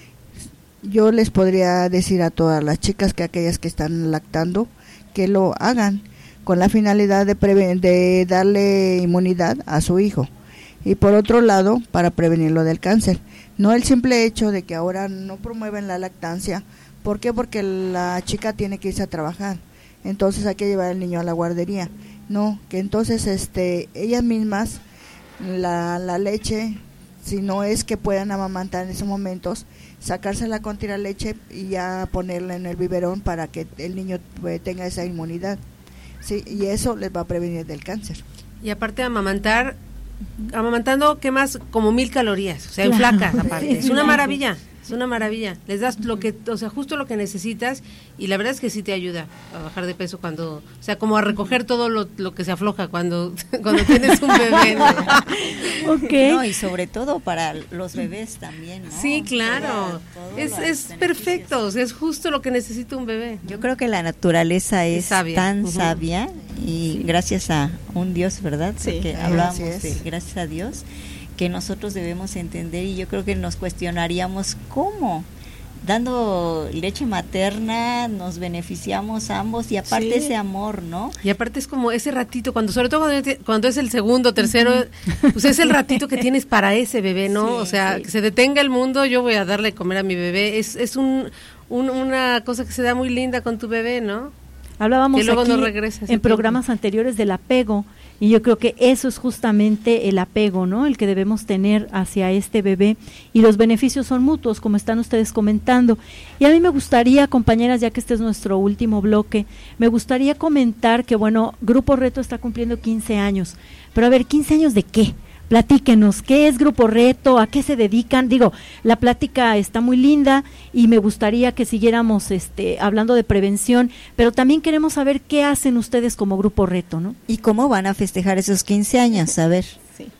yo les podría decir a todas las chicas, que aquellas que están lactando, que lo hagan con la finalidad de, preven- de darle inmunidad a su hijo, y por otro lado para prevenirlo del cáncer. No el simple hecho de que ahora no promueven la lactancia. ¿Por qué? Porque la chica tiene que irse a trabajar, entonces hay que llevar al niño a la guardería. No, que entonces este ellas mismas, la, la leche, si no es que puedan amamantar en esos momentos, sacársela con tiraleche y ya ponerla en el biberón para que el niño pues, tenga esa inmunidad. Sí, y eso les va a prevenir del cáncer. Y aparte de amamantar, amamantando quemas como mil calorías, o sea, en Claro. flacas aparte. Es una maravilla, es una maravilla. Les das lo que, o sea, justo lo que necesitas, y la verdad es que sí te ayuda a bajar de peso cuando, o sea, como a recoger todo lo, lo que se afloja cuando, cuando tienes un bebé, ¿no? Okay. No, y sobre todo para los bebés también, ¿no? Sí, claro. Todo- todo es los es beneficios. perfecto, o sea, es justo lo que necesita un bebé. Yo creo que la naturaleza es, Es sabia. tan Ujú. sabia, y gracias a un Dios, ¿verdad? Sí, Porque así hablábamos es. de gracias a Dios, que nosotros debemos entender, y yo creo que nos cuestionaríamos cómo, dando leche materna nos beneficiamos ambos, y aparte Sí. ese amor, ¿no? Y aparte es como ese ratito, cuando sobre todo cuando, cuando es el segundo, tercero, pues es el ratito que tienes para ese bebé, ¿no? Sí, o sea, sí. que se detenga el mundo, yo voy a darle de comer a mi bebé. Es es un, un- una cosa que se da muy linda con tu bebé, ¿no? Hablábamos Que luego aquí no regresa ese en tiempo. programas anteriores del apego, y yo creo que eso es justamente el apego, ¿no? El que debemos tener hacia este bebé, y los beneficios son mutuos, como están ustedes comentando. Y a mí me gustaría, compañeras, ya que este es nuestro último bloque, me gustaría comentar que, bueno, Grupo Reto está cumpliendo quince años, pero a ver, ¿quince años de qué? Platíquenos, ¿qué es Grupo Reto? ¿A qué se dedican? Digo, la plática está muy linda y me gustaría que siguiéramos este, hablando de prevención, pero también queremos saber qué hacen ustedes como Grupo Reto, ¿no? ¿Y cómo van a festejar esos quince años? A ver.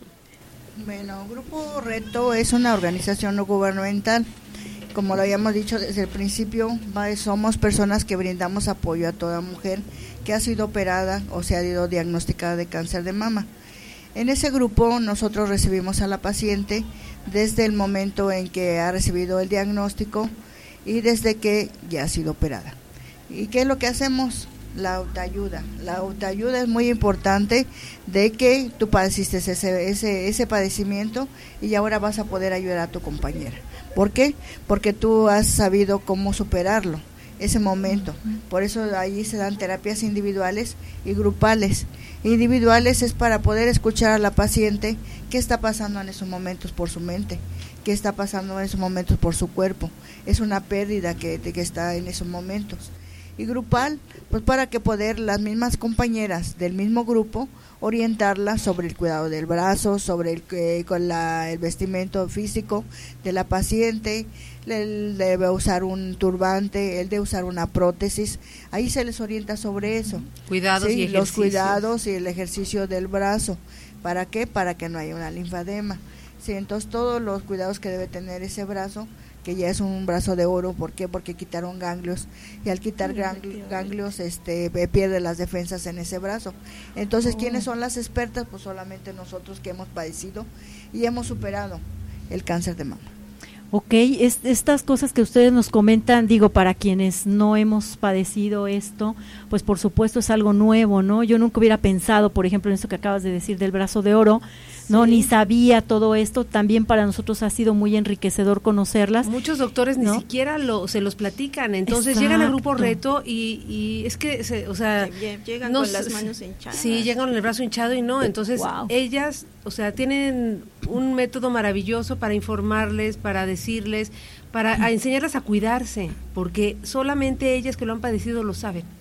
Bueno, Grupo Reto es una organización no gubernamental. Como lo habíamos dicho desde el principio, va- somos personas que brindamos apoyo a toda mujer que ha sido operada o se ha sido diagnosticada de cáncer de mama. En ese grupo nosotros recibimos a la paciente desde el momento en que ha recibido el diagnóstico y desde que ya ha sido operada. ¿Y qué es lo que hacemos? La autoayuda. La autoayuda es muy importante, de que tú padeciste ese, ese, ese padecimiento y ahora vas a poder ayudar a tu compañera. ¿Por qué? Porque tú has sabido cómo superarlo, ese momento. Por eso ahí se dan terapias individuales y grupales. Individuales es para poder escuchar a la paciente qué está pasando en esos momentos por su mente, qué está pasando en esos momentos por su cuerpo. Es una pérdida que, que está en esos momentos. Y grupal, pues para que poder las mismas compañeras del mismo grupo orientarla sobre el cuidado del brazo, sobre el, eh, con la, el vestimento físico de la paciente, él debe usar un turbante, él debe usar una prótesis, ahí se les orienta sobre eso. Cuidados Sí, y los ejercicios. cuidados y el ejercicio del brazo. ¿Para qué? Para que no haya una linfadema. Sí, entonces todos los cuidados que debe tener ese brazo, que ya es un brazo de oro. ¿Por qué? Porque quitaron ganglios, y al quitar gangli- ganglios este eh, pierde las defensas en ese brazo. Entonces, Oh. ¿quiénes son las expertas? Pues solamente nosotros, que hemos padecido y hemos superado el cáncer de mama. Ok, es, estas cosas que ustedes nos comentan, digo, para quienes no hemos padecido esto, pues por supuesto es algo nuevo, ¿no? Yo nunca hubiera pensado, por ejemplo, en esto que acabas de decir del brazo de oro, ¿no? Sí. Ni sabía todo esto, también para nosotros ha sido muy enriquecedor conocerlas. Muchos doctores ¿no? ni siquiera lo, se los platican, entonces llegan al grupo Exacto. Reto y, y es que, se, o sea... Lle- Llegan no con s- las manos hinchadas. Sí, llegan con el brazo hinchado y no, entonces Wow. ellas, o sea, tienen un método maravilloso para informarles, para decirles, para a enseñarlas a cuidarse, porque solamente ellas que lo han padecido lo saben.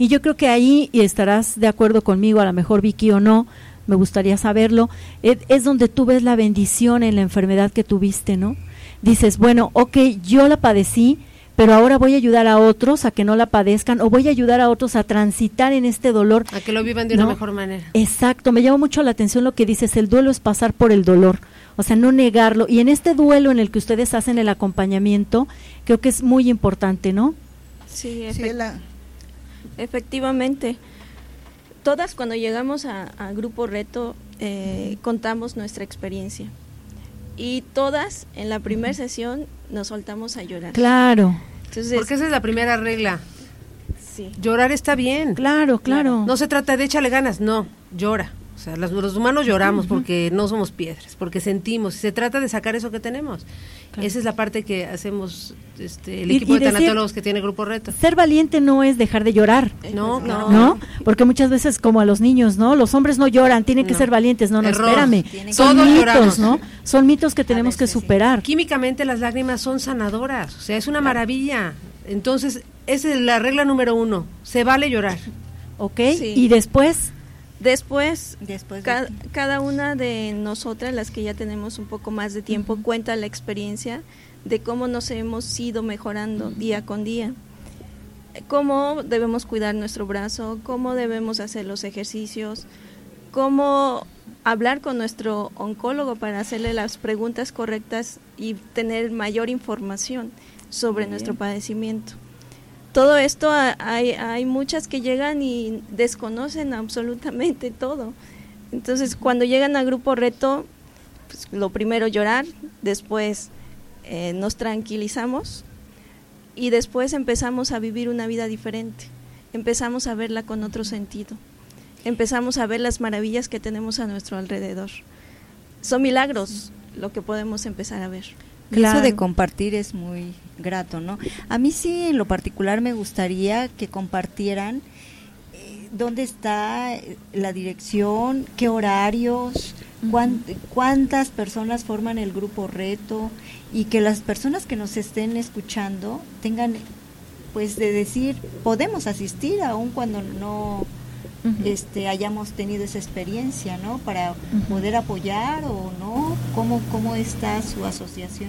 Y yo creo que ahí, y estarás de acuerdo conmigo, a lo mejor Vicky o no, me gustaría saberlo, es, es donde tú ves la bendición en la enfermedad que tuviste, ¿no? Dices, bueno, ok, yo la padecí, pero ahora voy a ayudar a otros a que no la padezcan, o voy a ayudar a otros a transitar en este dolor. A que lo vivan de ¿no? una mejor manera. Exacto, me llama mucho la atención lo que dices, el duelo es pasar por el dolor, o sea, no negarlo. Y en este duelo en el que ustedes hacen el acompañamiento, creo que es muy importante, ¿no? Sí, efect- sí la... efectivamente. Todas cuando llegamos a, a Grupo Reto eh, contamos nuestra experiencia. Y todas en la primera sesión nos soltamos a llorar. Claro. Entonces, porque esa es la primera regla. Sí. Llorar está bien. Claro, claro. No se trata de échale ganas, no, llora. O sea, los, los humanos lloramos uh-huh. porque no somos piedras, porque sentimos. Se trata de sacar eso que tenemos. Claro. Esa es la parte que hacemos este, el y, equipo y de decir, tanatólogos que tiene Grupo Reto. Ser valiente no es dejar de llorar. No, no. ¿No? Porque muchas veces, como a los niños, ¿no? Los hombres no lloran, tienen que no. ser valientes. No, no, Error. espérame. Tienen son mitos, lloramos. ¿no? Son mitos que tenemos que superar. Sí. Químicamente las lágrimas son sanadoras. O sea, es una claro. maravilla. Entonces, esa es la regla número uno. Se vale llorar. Ok, sí. Y después... Después, Después ca- de... cada una de nosotras, las que ya tenemos un poco más de tiempo, uh-huh. cuenta la experiencia de cómo nos hemos ido mejorando uh-huh. día con día. Cómo debemos cuidar nuestro brazo, cómo debemos hacer los ejercicios, cómo hablar con nuestro oncólogo para hacerle las preguntas correctas y tener mayor información sobre Muy nuestro bien. padecimiento. Todo esto hay, hay muchas que llegan y desconocen absolutamente todo. Entonces, cuando llegan a Grupo Reto, pues, lo primero llorar, después eh, nos tranquilizamos y después empezamos a vivir una vida diferente. Empezamos a verla con otro sentido. Empezamos a ver las maravillas que tenemos a nuestro alrededor. Son milagros lo que podemos empezar a ver. Claro. Eso de compartir es muy grato, ¿no? A mí sí, en lo particular, me gustaría que compartieran eh, dónde está la dirección, qué horarios, cuán, cuántas personas forman el Grupo Reto, y que las personas que nos estén escuchando tengan, pues, de decir, podemos asistir aun cuando no uh-huh. este hayamos tenido esa experiencia, ¿no? Para uh-huh. poder apoyar o no. ¿Cómo, cómo está su asociación?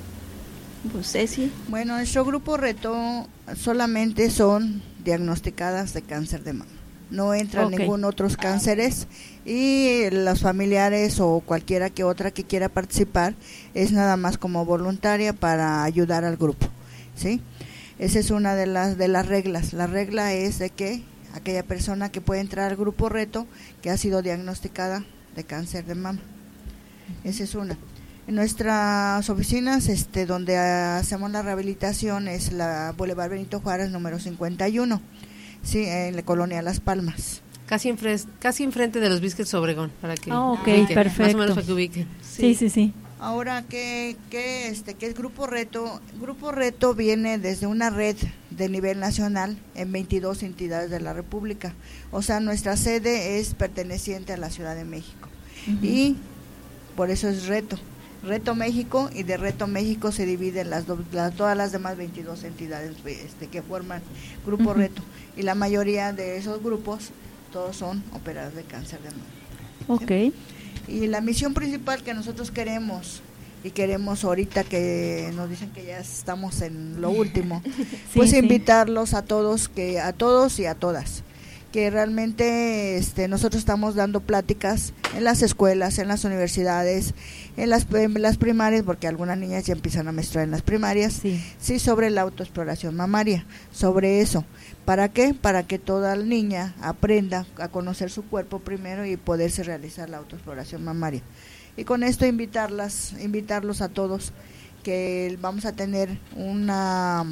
Pues Ceci. Bueno, nuestro Grupo Reto solamente son diagnosticadas de cáncer de mama. No entran okay. ningún otros cánceres y los familiares o cualquiera que otra que quiera participar es nada más como voluntaria para ayudar al grupo, ¿sí? Esa es una de las de las reglas. La regla es de que aquella persona que puede entrar al Grupo Reto que ha sido diagnosticada de cáncer de mama. Esa es una. En nuestras oficinas, este, donde hacemos la rehabilitación, es la Boulevard Benito Juárez número cincuenta y uno, sí, en la colonia Las Palmas. Casi enfrente, casi enfrente de los Biscuits Obregón, para que oh, ok, ubiquen, perfecto. Más o menos para que ubiquen. Sí, sí, sí. sí. Ahora, ¿qué, qué, este, ¿qué es Grupo Reto? Grupo Reto viene desde una red de nivel nacional en veintidós entidades de la República. O sea, nuestra sede es perteneciente a la Ciudad de México. Uh-huh. Y por eso es Reto. Reto México, y de Reto México se dividen las, do, las todas las demás veintidós entidades este, que forman Grupo uh-huh. Reto. Y la mayoría de esos grupos, todos son operados de cáncer de mama. Ok. ¿Sí? Y la misión principal que nosotros queremos, y queremos ahorita que nos dicen que ya estamos en lo último, sí, pues sí. invitarlos a todos, que a todos y a todas, que realmente este, nosotros estamos dando pláticas en las escuelas, en las universidades, en las, en las primarias, porque algunas niñas ya empiezan a menstruar en las primarias, sí. sí, sobre la autoexploración mamaria, sobre eso. ¿Para qué? Para que toda niña aprenda a conocer su cuerpo primero y poderse realizar la autoexploración mamaria. Y con esto invitarlas, invitarlos a todos, que vamos a tener una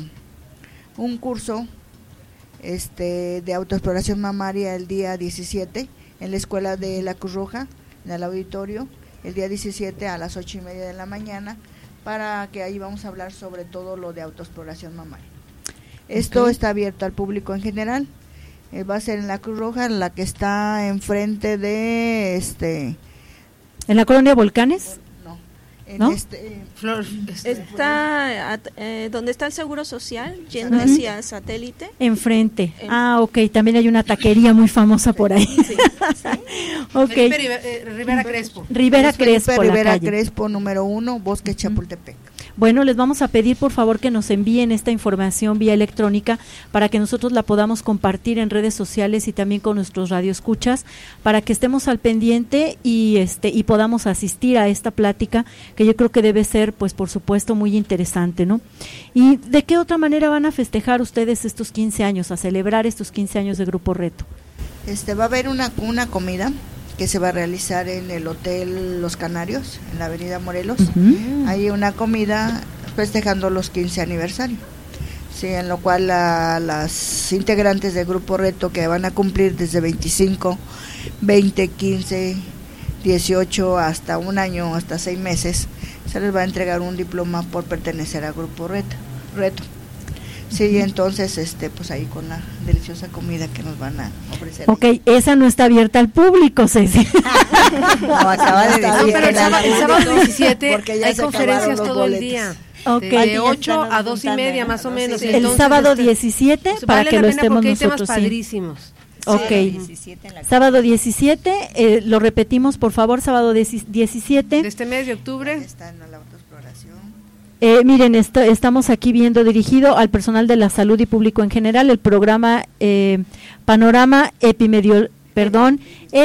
un curso este de autoexploración mamaria el día diecisiete en la escuela de la Cruz Roja, en el auditorio, el día diecisiete a las ocho y media de la mañana, para que ahí vamos a hablar sobre todo lo de autoexploración mamaria. Esto okay. está abierto al público en general. Eh, va a ser en la Cruz Roja, la que está enfrente de este ¿en la colonia Volcanes? No, ¿no? Este, Flor, este, está eh, donde está el Seguro Social, yendo uh-huh. hacia Satélite. Enfrente. En... Ah, ok. También hay una taquería muy famosa por ahí. Sí, sí. Okay. Rivera, eh, Rivera Crespo. Rivera Crespo, Felipe Rivera la calle. Crespo, número uno, Bosque Chapultepec. Bueno, les vamos a pedir por favor que nos envíen esta información vía electrónica para que nosotros la podamos compartir en redes sociales y también con nuestros radioescuchas, para que estemos al pendiente y este y podamos asistir a esta plática que yo creo que debe ser, pues por supuesto, muy interesante, ¿no? ¿Y de qué otra manera van a festejar ustedes estos quince años, a celebrar estos quince años de Grupo Reto? Este va a haber una una comida que se va a realizar en el Hotel Los Canarios, en la Avenida Morelos. Uh-huh. Hay una comida festejando los quince aniversario. Sí, en lo cual la, las integrantes del Grupo Reto, que van a cumplir desde veinticinco, veinte, quince, dieciocho hasta un año, hasta seis meses, se les va a entregar un diploma por pertenecer al Grupo Reto. Reto. Sí, entonces, este, pues ahí con la deliciosa comida que nos van a ofrecer. Ok, esa no está abierta al público, Ceci. No, acaba de decir. No, pero el sábado, el sábado diecisiete hay conferencias todo boletos. el día. Okay. De ocho a dos y media más o menos. Sí, entonces, el sábado este, diecisiete pues, para vale que la lo pena estemos porque hay nosotros. Temas padrísimos. Ok, diecisiete en la sábado diecisiete, eh, lo repetimos por favor, sábado diecisiete. De este mes de octubre. Está en la autoexploración. Eh, miren, esto, estamos aquí viendo dirigido al personal de la salud y público en general el programa eh, Panorama Epimedio, perdón,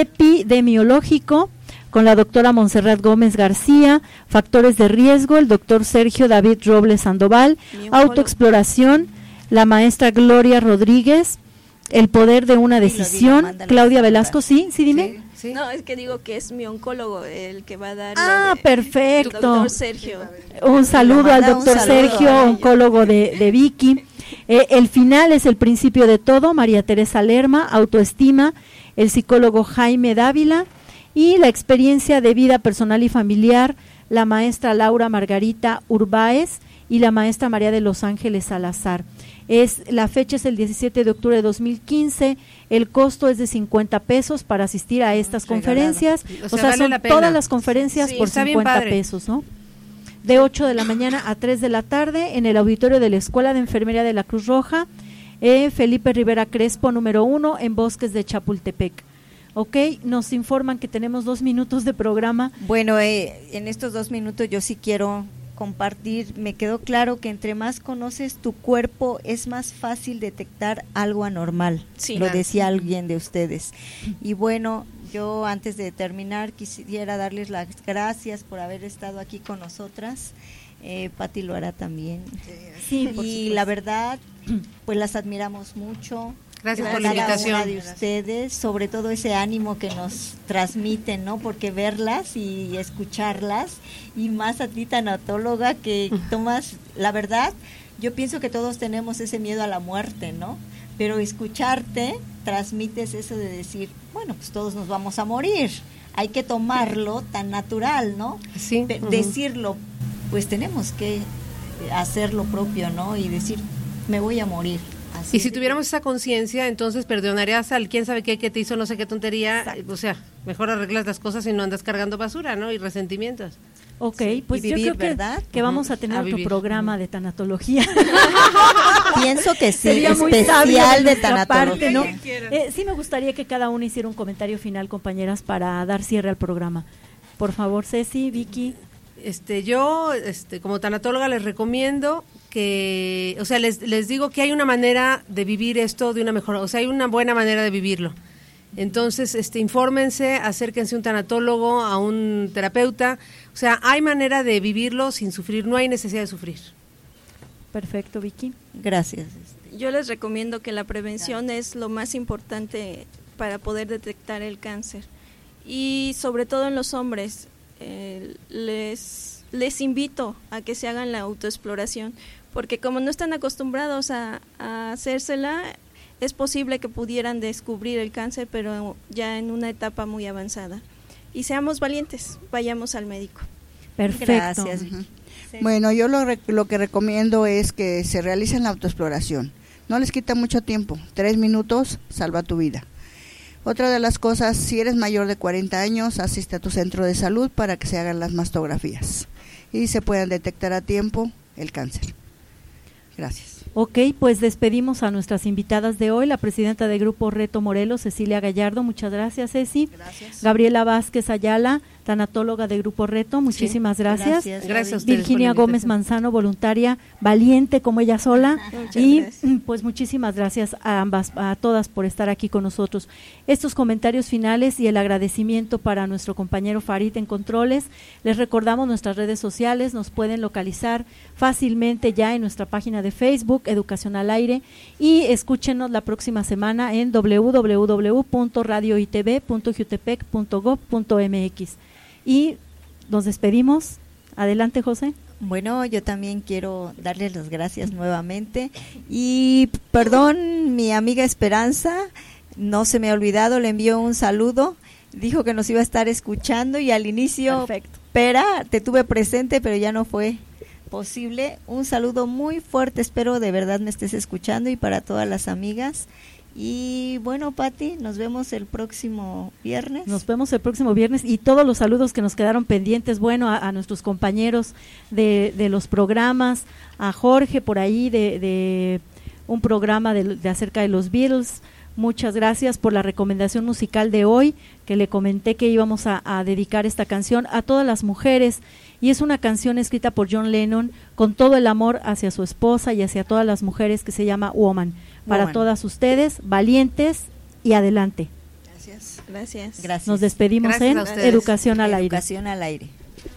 Epidemiológico con la doctora Montserrat Gómez García, factores de riesgo, el doctor Sergio David Robles Sandoval, autoexploración, la maestra Gloria Rodríguez, el poder de una decisión, sí, Claudia Velasco, sí, sí, dime. Sí. Sí. No, es que digo que es mi oncólogo el que va a dar. Ah, de, perfecto. Doctor Sergio. Un saludo al doctor Sergio, oncólogo de, de Vicky. Eh, el final es el principio de todo, María Teresa Lerma, autoestima, el psicólogo Jaime Dávila y la experiencia de vida personal y familiar, la maestra Laura Margarita Urbáez y la maestra María de Los Ángeles Salazar. Es, la fecha es el diecisiete de octubre de dos mil quince, el costo es de cincuenta pesos para asistir a estas Regalado. conferencias, o sea, o sea vale son todas las conferencias sí, por cincuenta pesos, ¿no? De ocho de la mañana a tres de la tarde en el auditorio de la Escuela de Enfermería de la Cruz Roja, eh, Felipe Rivera Crespo, número uno, en Bosques de Chapultepec. Ok, nos informan que tenemos dos minutos de programa. Bueno, eh, en estos dos minutos yo sí quiero compartir, me quedó claro que entre más conoces tu cuerpo es más fácil detectar algo anormal, sí, lo claro. decía alguien de ustedes. Y bueno, yo antes de terminar quisiera darles las gracias por haber estado aquí con nosotras, eh, Pati lo hará también. Sí, y la verdad, pues las admiramos mucho. Gracias por la invitación. De ustedes, sobre todo ese ánimo que nos transmiten, ¿no? Porque verlas y escucharlas, y más a ti, tanatóloga, que tomas, la verdad, yo pienso que todos tenemos ese miedo a la muerte, ¿no? Pero escucharte, transmites eso de decir, bueno, pues todos nos vamos a morir, hay que tomarlo tan natural, ¿no? Sí. Pe- uh-huh. Decirlo, pues tenemos que hacer lo propio, ¿no? Y decir, me voy a morir. Así y si tuviéramos esa conciencia, entonces perdonarías al quién sabe qué que te hizo no sé qué tontería. Exacto. O sea, mejor arreglas las cosas y no andas cargando basura, ¿no? Y resentimientos. Ok, sí, pues vivir, yo creo que, que vamos a tener uh-huh. otro programa uh-huh. de tanatología. Pienso que sí, sería especial de, de tanatología. Parte, ¿no? eh, sí me gustaría que cada uno hiciera un comentario final, compañeras, para dar cierre al programa. Por favor, Ceci, Vicky. Este, yo, este, como tanatóloga les recomiendo que, o sea, les, les digo que hay una manera de vivir esto de una mejor, o sea, hay una buena manera de vivirlo. Entonces, este, infórmense, acérquense a un tanatólogo, a un terapeuta, o sea, hay manera de vivirlo sin sufrir, no hay necesidad de sufrir. Perfecto, Vicky. Gracias. Yo les recomiendo que la prevención es lo más importante para poder detectar el cáncer, y sobre todo en los hombres. Eh, les les invito a que se hagan la autoexploración, porque como no están acostumbrados a, a hacérsela, es posible que pudieran descubrir el cáncer, pero ya en una etapa muy avanzada. Y seamos valientes, vayamos al médico. Perfecto. Gracias. Uh-huh. Sí. Bueno, yo lo, lo que recomiendo es que se realicen la autoexploración. No les quita mucho tiempo, tres minutos salva tu vida. Otra de las cosas, si eres mayor de cuarenta años, asiste a tu centro de salud para que se hagan las mastografías. y se puedan detectar a tiempo el cáncer. Gracias. Ok, pues despedimos a nuestras invitadas de hoy, la presidenta de Grupo Reto Morelos, Cecilia Gallardo, muchas gracias, Ceci. Gracias. Gabriela Vázquez Ayala, tanatóloga de Grupo Reto, muchísimas Sí, gracias. gracias, Gracias a ustedes Virginia por la Gómez invitación. Manzano, voluntaria, valiente como ella sola. Muchas y gracias. pues muchísimas gracias a ambas, a todas por estar aquí con nosotros. Estos comentarios finales y el agradecimiento para nuestro compañero Farid en Controles. Les recordamos nuestras redes sociales, nos pueden localizar fácilmente ya en nuestra página de Facebook, Educación al Aire, y escúchenos la próxima semana en doble u doble u doble u punto radio y t v punto jutepec punto gob punto m x. Y nos despedimos. Adelante, José. Bueno, yo también quiero darles las gracias nuevamente y perdón, mi amiga Esperanza, no se me ha olvidado, le envió un saludo, dijo que nos iba a estar escuchando y al inicio, Perfecto. Pera, te tuve presente, pero ya no fue posible. Un saludo muy fuerte, espero de verdad me estés escuchando y para todas las amigas. Y bueno, Pati, nos vemos el próximo viernes. Nos vemos el próximo viernes y todos los saludos que nos quedaron pendientes, bueno, a, a nuestros compañeros de, de los programas, a Jorge por ahí de, de un programa de, de acerca de los Beatles. Muchas gracias por la recomendación musical de hoy, que le comenté que íbamos a, a dedicar esta canción a todas las mujeres, y es una canción escrita por John Lennon con todo el amor hacia su esposa y hacia todas las mujeres, que se llama Woman. Para Woman. todas ustedes, valientes y adelante. Gracias. Gracias. Gracias. Nos despedimos Gracias en a ustedes. Educación al Aire. Educación al Aire.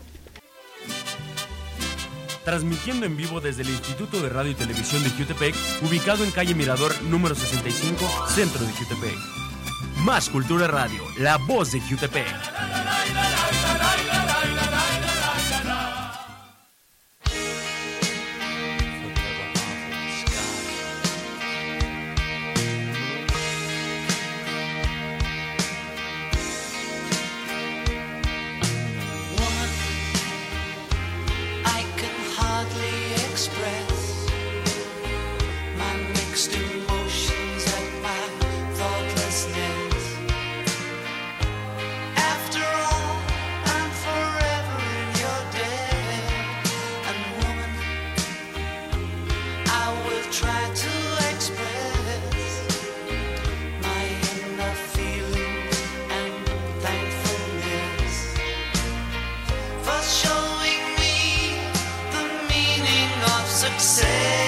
Transmitiendo en vivo desde el Instituto de Radio y Televisión de Jutepec, ubicado en calle Mirador número sesenta y cinco, centro de Jutepec. Más Cultura Radio, la voz de Jutepec. I can hardly express my mixed emotions and my thoughtlessness. After all, I'm forever in your debt. And woman, I will try to express my inner feelings and thankfulness for showing me the meaning of success.